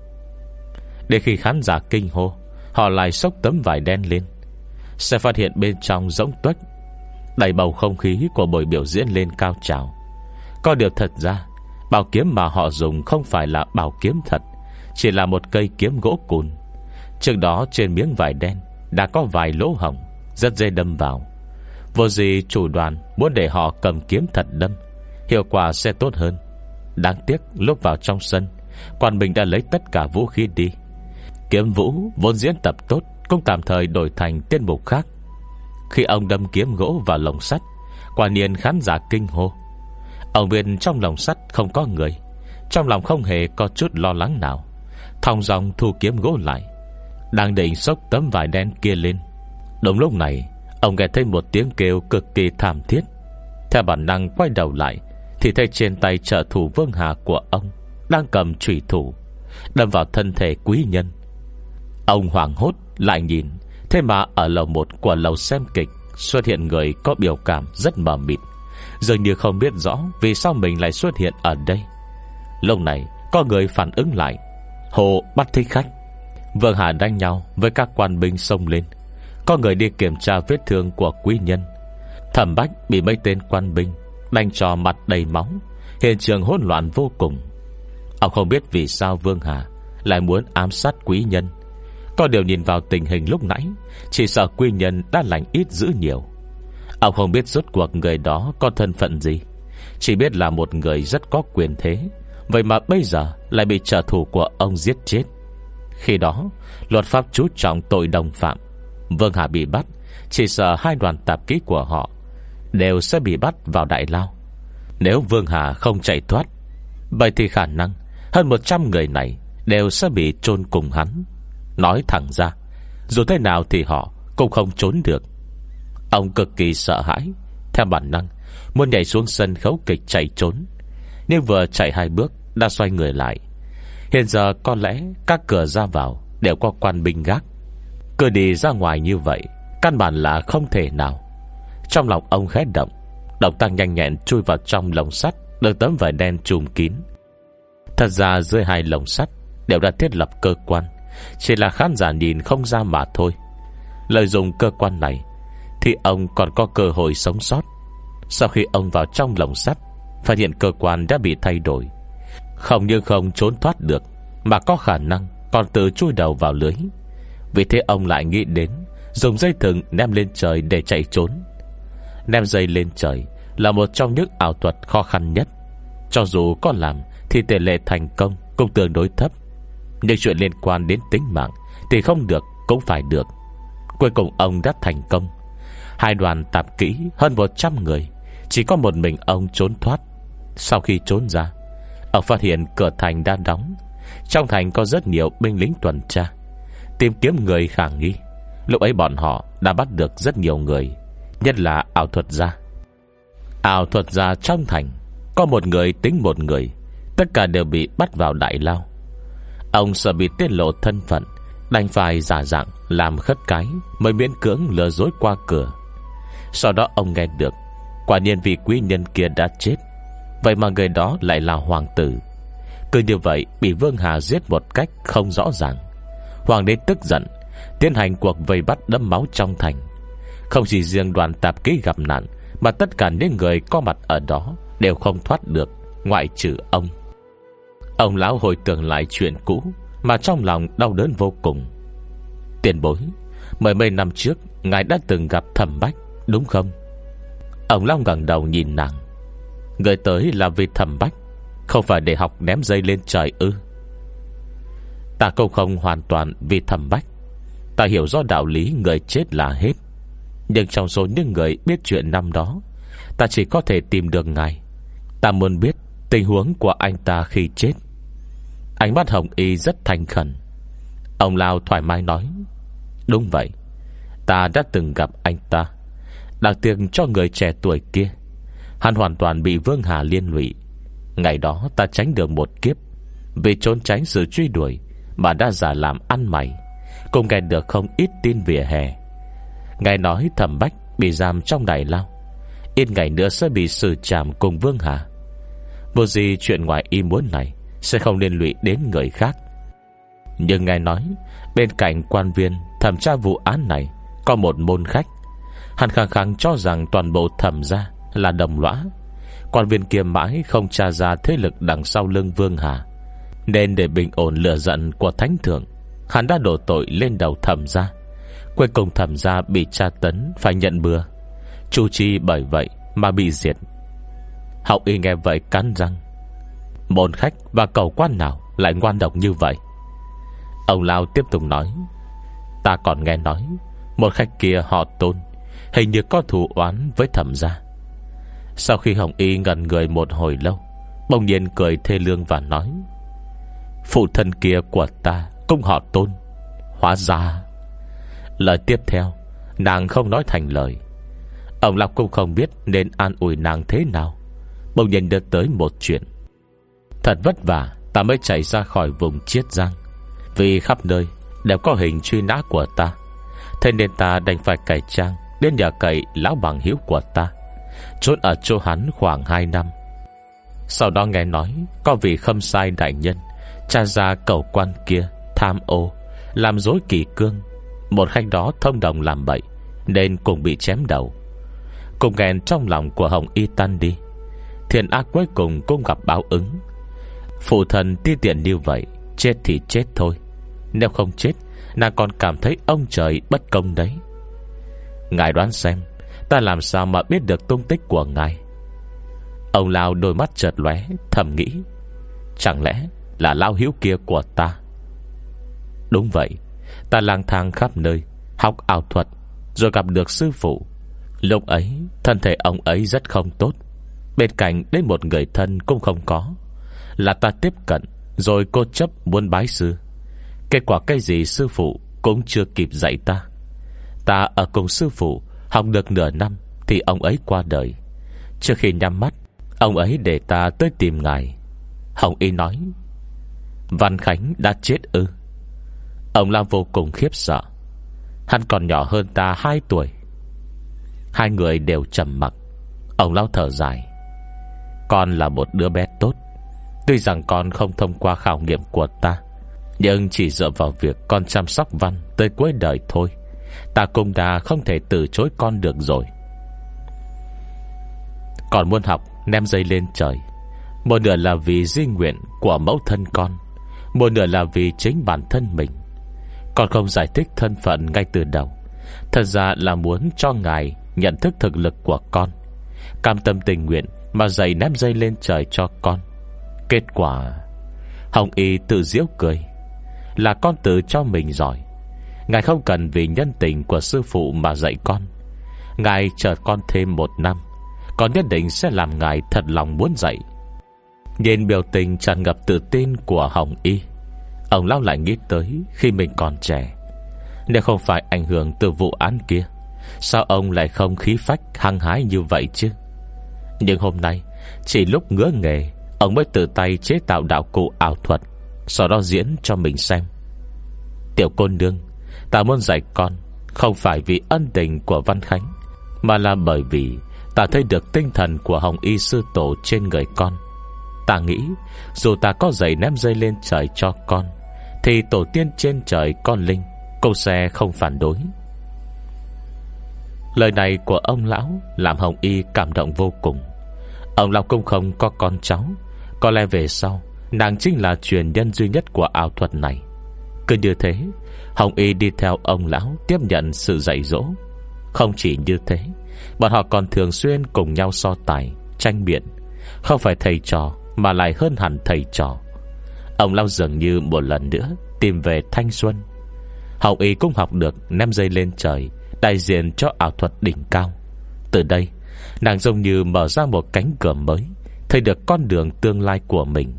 Để khi khán giả kinh hô, họ lại xốc tấm vải đen lên, sẽ phát hiện bên trong rỗng tuếch, đẩy bầu không khí của buổi biểu diễn lên cao trào. Có điều thật ra bảo kiếm mà họ dùng không phải là bảo kiếm thật, chỉ là một cây kiếm gỗ cùn. Trước đó trên miếng vải đen đã có vài lỗ hổng, rất dễ đâm vào. Vô gì chủ đoàn muốn để họ cầm kiếm thật đâm, hiệu quả sẽ tốt hơn. Đáng tiếc lúc vào trong sân, quan mình đã lấy tất cả vũ khí đi. Kiếm vũ vốn diễn tập tốt cũng tạm thời đổi thành tiết mục khác. Khi ông đâm kiếm gỗ vào lồng sắt, quả nhiên khán giả kinh hô. Ông biết trong lồng sắt không có người, trong lòng không hề có chút lo lắng nào, thong dong thu kiếm gỗ lại, đang định xốc tấm vải đen kia lên. Đúng lúc này, ông nghe thấy một tiếng kêu cực kỳ thảm thiết. Theo bản năng quay đầu lại, thì thấy trên tay trợ thủ Vương Hà của ông đang cầm chùy thủ đâm vào thân thể quý nhân. Ông hoảng hốt lại nhìn, thế mà ở lầu 1 của lầu xem kịch xuất hiện người có biểu cảm rất mờ mịt, dường như không biết rõ vì sao mình lại xuất hiện ở đây. Lúc này có người phản ứng lại, hồ bắt thích khách. Vương Hà đánh nhau với các quan binh xông lên. Có người đi kiểm tra vết thương của quý nhân. Thẩm Bách bị mấy tên quan binh đánh cho mặt đầy máu, hiện trường hỗn loạn vô cùng. Ông không biết vì sao Vương Hà lại muốn ám sát quý nhân. Có điều nhìn vào tình hình lúc nãy, chỉ sợ quý nhân đã lành ít dữ nhiều. Ông không biết rốt cuộc người đó có thân phận gì, chỉ biết là một người rất có quyền thế. Vậy mà bây giờ lại bị trợ thủ của ông giết chết. Khi đó luật pháp chú trọng tội đồng phạm. Vương Hà bị bắt, chỉ sợ hai đoàn tạp kỹ của họ đều sẽ bị bắt vào đại lao. Nếu Vương Hà không chạy thoát, vậy thì khả năng hơn 100 người này đều sẽ bị chôn cùng hắn. Nói thẳng ra, dù thế nào thì họ cũng không trốn được. Ông cực kỳ sợ hãi, theo bản năng muốn nhảy xuống sân khấu kịch chạy trốn. Nhưng vừa chạy 2 bước đã xoay người lại. Hiện giờ có lẽ các cửa ra vào đều có quan binh gác. Cứ đi ra ngoài như vậy căn bản là không thể nào. Trong lòng ông khẽ động, động tác nhanh nhẹn chui vào trong lồng sắt được tấm vải đen trùm kín. Thật ra dưới 2 lồng sắt đều đã thiết lập cơ quan, chỉ là khán giả nhìn không ra mà thôi. Lợi dụng cơ quan này thì ông còn có cơ hội sống sót. Sau khi ông vào trong lồng sắt, phát hiện cơ quan đã bị thay đổi, không như không trốn thoát được, mà có khả năng còn tự chui đầu vào lưới. Vì thế ông lại nghĩ đến dùng dây thừng ném lên trời để chạy trốn. Ném dây lên trời là một trong những ảo thuật khó khăn nhất. Cho dù có làm thì tỷ lệ thành công cũng tương đối thấp. Nhưng chuyện liên quan đến tính mạng thì không được cũng phải được. Cuối cùng ông đã thành công. 2 đoàn tạp kỹ hơn 100 người, chỉ có một mình ông trốn thoát. Sau khi trốn ra, ông phát hiện cửa thành đã đóng. Trong thành có rất nhiều binh lính tuần tra, tìm kiếm người khả nghi. Lúc ấy bọn họ đã bắt được rất nhiều người, nhất là ảo thuật gia. Ảo thuật gia trong thành có một người tính một người, tất cả đều bị bắt vào đại lao. Ông sợ bị tiết lộ thân phận, đành phải giả dạng làm khất cái mới miễn cưỡng lừa dối qua cửa. Sau đó ông nghe được quả nhiên vị quý nhân kia đã chết. Vậy mà người đó lại là hoàng tử. Cứ như vậy bị Vương Hà giết một cách không rõ ràng. Hoàng đế tức giận, tiến hành cuộc vây bắt đẫm máu trong thành. Không chỉ riêng đoàn tạp kỹ gặp nạn, mà tất cả những người có mặt ở đó đều không thoát được, ngoại trừ ông. Ông lão hồi tưởng lại chuyện cũ mà trong lòng đau đớn vô cùng. Tiền bối, mười mấy năm trước ngài đã từng gặp Thẩm Bách, đúng không? Ông lão ngẩng đầu nhìn nàng. Người tới là vì Thẩm Bách, không phải để học ném dây lên trời ư? Ta cũng không hoàn toàn vì Thẩm Bách. Ta hiểu rõ đạo lý người chết là hết. Nhưng trong số những người biết chuyện năm đó, ta chỉ có thể tìm được ngài. Ta muốn biết tình huống của anh ta khi chết. Ánh mắt Hồng Y rất thành khẩn. Ông lão thoải mái nói: đúng vậy, ta đã từng gặp anh ta. Đáng tiếc cho người trẻ tuổi kia, hắn hoàn toàn bị Vương Hà liên lụy. Ngày đó ta tránh được một kiếp, vì trốn tránh sự truy đuổi mà đã giả làm ăn mày. Cũng nghe được không ít tin vỉa hè. Ngài nói Thẩm Bách bị giam trong đại lao, ít ngày nữa sẽ bị xử trảm cùng Vương Hà. Vô gì chuyện ngoài ý muốn này sẽ không liên lụy đến người khác. Nhưng ngài nói bên cạnh quan viên thẩm tra vụ án này có một môn khách. Hắn khăng khăng cho rằng toàn bộ Thẩm gia là đồng lõa. Quan viên kia mãi không tra ra thế lực đằng sau lưng Vương Hà, nên để bình ổn lửa giận của thánh thượng, hắn đã đổ tội lên đầu Thẩm gia. Cuối cùng Thẩm gia bị tra tấn phải nhận bừa. Chu Chi bởi vậy mà bị diệt. Hậu Y nghe vậy cắn răng. Môn khách và cầu quan nào lại ngoan độc như vậy? Ông lão tiếp tục nói: ta còn nghe nói một khách kia họ Tôn, hình như có thù oán với Thẩm gia. Sau khi Hồng Y ngẩn người một hồi lâu, bỗng nhiên cười thê lương và nói: phụ thân kia của ta cũng họ Tôn. Hóa ra. Lời tiếp theo nàng không nói thành lời. Ông lão cũng không biết nên an ủi nàng thế nào. Bỗng nhiên đưa tới một chuyện: thật vất vả ta mới chạy ra khỏi vùng Chiết Giang, vì khắp nơi đều có hình truy nã của ta. Thế nên ta đành phải cải trang đến nhà cậy lão bằng hiếu của ta, trốn ở chỗ hắn khoảng 2 năm. Sau đó nghe nói có vị khâm sai đại nhân tra ra cẩu quan kia tham ô, làm dối kỷ cương. Một khách đó thông đồng làm bậy, nên cùng bị chém đầu. Cùng nghẹn trong lòng của Hồng Y tan đi. Thiện ác cuối cùng cũng gặp báo ứng. Phụ thần ti tiện như vậy, chết thì chết thôi. Nếu không chết, nàng còn cảm thấy ông trời bất công đấy. Ngài đoán xem, ta làm sao mà biết được tung tích của ngài? Ông lão đôi mắt chợt lóe, thầm nghĩ, chẳng lẽ là lão hiếu kia của ta? Đúng vậy, ta lang thang khắp nơi học ảo thuật, rồi gặp được sư phụ. Lúc ấy thân thể ông ấy rất không tốt, bên cạnh đến một người thân cũng không có. Là ta tiếp cận, rồi cô chấp muốn bái sư. Kết quả cái gì sư phụ cũng chưa kịp dạy ta. Ta ở cùng sư phụ học được nửa năm thì ông ấy qua đời. Trước khi nhắm mắt, ông ấy để ta tới tìm ngài. Hồng Y nói, Văn Khánh đã chết ư? Ông Lam vô cùng khiếp sợ. Hắn còn nhỏ hơn ta 2 tuổi. Hai người đều trầm mặc. Ông lão thở dài, con là một đứa bé tốt. Tuy rằng con không thông qua khảo nghiệm của ta, nhưng chỉ dựa vào việc con chăm sóc Văn tới cuối đời thôi, ta cũng đã không thể từ chối con được rồi. Con muốn học ném dây lên trời, một nửa là vì di nguyện của mẫu thân con, một nửa là vì chính bản thân mình. Con không giải thích thân phận ngay từ đầu, thật ra là muốn cho ngài nhận thức thực lực của con, cam tâm tình nguyện mà dạy ném dây lên trời cho con. Kết quả, Hồng Y tự giễu cười, là con tự cho mình giỏi. Ngài không cần vì nhân tình của sư phụ mà dạy con. Ngài chờ con thêm 1 năm, con nhất định sẽ làm ngài thật lòng muốn dạy. Nhìn biểu tình tràn ngập tự tin của Hồng Y, ông lão lại nghĩ tới khi mình còn trẻ. Nếu không phải ảnh hưởng từ vụ án kia, sao ông lại không khí phách hăng hái như vậy chứ? Nhưng hôm nay, chỉ lúc ngứa nghề, ông mới tự tay chế tạo đạo cụ ảo thuật, sau đó diễn cho mình xem. Tiểu cô nương, ta muốn dạy con, không phải vì ân tình của Văn Khánh, mà là bởi vì ta thấy được tinh thần của Hồng Y sư tổ trên người con. Ta nghĩ dù ta có dạy ném dây lên trời cho con, thì tổ tiên trên trời con linh cô sẽ không phản đối. Lời này của ông lão làm Hồng Y cảm động vô cùng. Ông lão cũng không có con cháu, có lẽ về sau nàng chính là truyền nhân duy nhất của ảo thuật này. Cứ như thế, Hồng Y đi theo ông lão tiếp nhận sự dạy dỗ. Không chỉ như thế, bọn họ còn thường xuyên cùng nhau so tài, tranh biện. Không phải thầy trò, mà lại hơn hẳn thầy trò. Ông lão dường như một lần nữa tìm về thanh xuân. Hồng Y cũng học được ném dây lên trời, đại diện cho ảo thuật đỉnh cao. Từ đây, nàng giống như mở ra một cánh cửa mới, thấy được con đường tương lai của mình.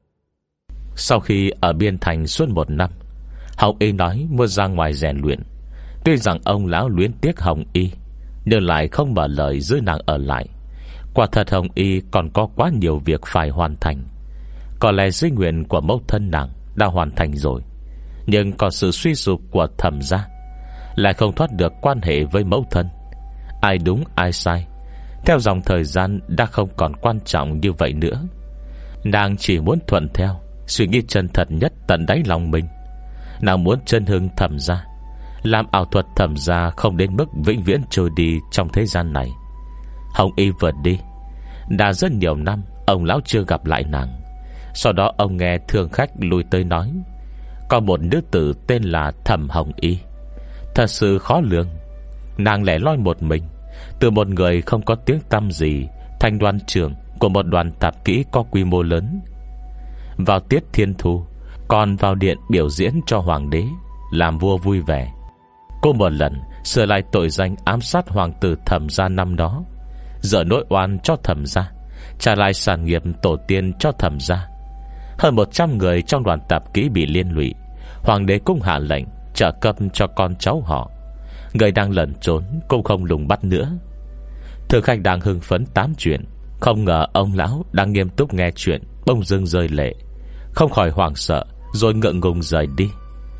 Sau khi ở Biên Thành suốt 1 năm, Hồng Y nói muốn ra ngoài rèn luyện. Tuy rằng ông lão luyến tiếc Hồng Y, nhưng lại không mở lời giữ nàng ở lại. Quả thật Hồng Y còn có quá nhiều việc phải hoàn thành. Có lẽ di nguyện của mẫu thân nàng đã hoàn thành rồi, nhưng còn sự suy sụp của Thẩm gia, lại không thoát được quan hệ với mẫu thân. Ai đúng ai sai, theo dòng thời gian đã không còn quan trọng như vậy nữa. Nàng chỉ muốn thuận theo suy nghĩ chân thật nhất tận đáy lòng mình. Nàng muốn chân hưng Thẩm gia, làm ảo thuật Thẩm gia không đến mức vĩnh viễn trôi đi trong thế gian này. Hồng Y vượt đi. Đã rất nhiều năm ông lão chưa gặp lại nàng. Sau đó ông nghe thương khách lui tới nói, có một nữ tử tên là Thẩm Hồng Y, thật sự khó lường. Nàng lẻ loi một mình, từ một người không có tiếng tăm gì thành đoàn trưởng của một đoàn tạp kỹ có quy mô lớn. Vào tiết thiên thu, còn vào điện biểu diễn cho hoàng đế, làm vua vui vẻ. Cô một lần sửa lại tội danh ám sát hoàng tử Thẩm gia năm đó, dỡ nỗi oan cho Thẩm gia, trả lại sản nghiệp tổ tiên cho Thẩm gia. Hơn 100 người trong đoàn tạp kỹ bị liên lụy. Hoàng đế cũng hạ lệnh trợ cấp cho con cháu họ. Người đang lẩn trốn cũng không lùng bắt nữa. Thường khách đang hưng phấn tám chuyện, không ngờ ông lão đang nghiêm túc nghe chuyện bỗng dưng rơi lệ, không khỏi hoảng sợ, rồi ngượng ngùng rời đi.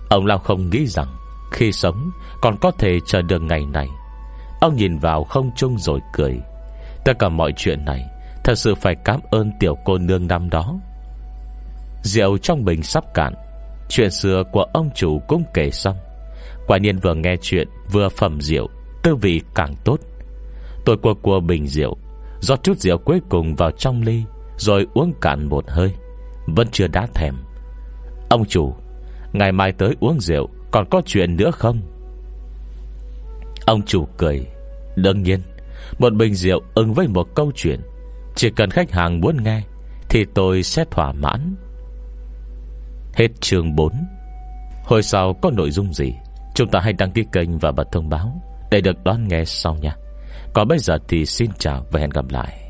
Ông Lao không nghĩ rằng khi sống còn có thể chờ được ngày này. Ông nhìn vào không trung rồi cười. Tất cả mọi chuyện này thật sự phải cảm ơn tiểu cô nương năm đó. Rượu trong bình sắp cạn, chuyện xưa của ông chủ cũng kể xong. Quả nhiên vừa nghe chuyện vừa phẩm rượu, tư vị càng tốt. Tôi cua bình rượu, rót chút rượu cuối cùng vào trong ly, rồi uống cạn một hơi. Vẫn chưa đã thèm. Ông chủ, ngày mai tới uống rượu còn có chuyện nữa không? Ông chủ cười. Đương nhiên, một bình rượu ứng với một câu chuyện. Chỉ cần khách hàng muốn nghe thì tôi sẽ thỏa mãn. Hết chương 4. Hồi sau có nội dung gì, chúng ta hãy đăng ký kênh và bật thông báo để được đón nghe sau nha. Còn bây giờ thì xin chào và hẹn gặp lại.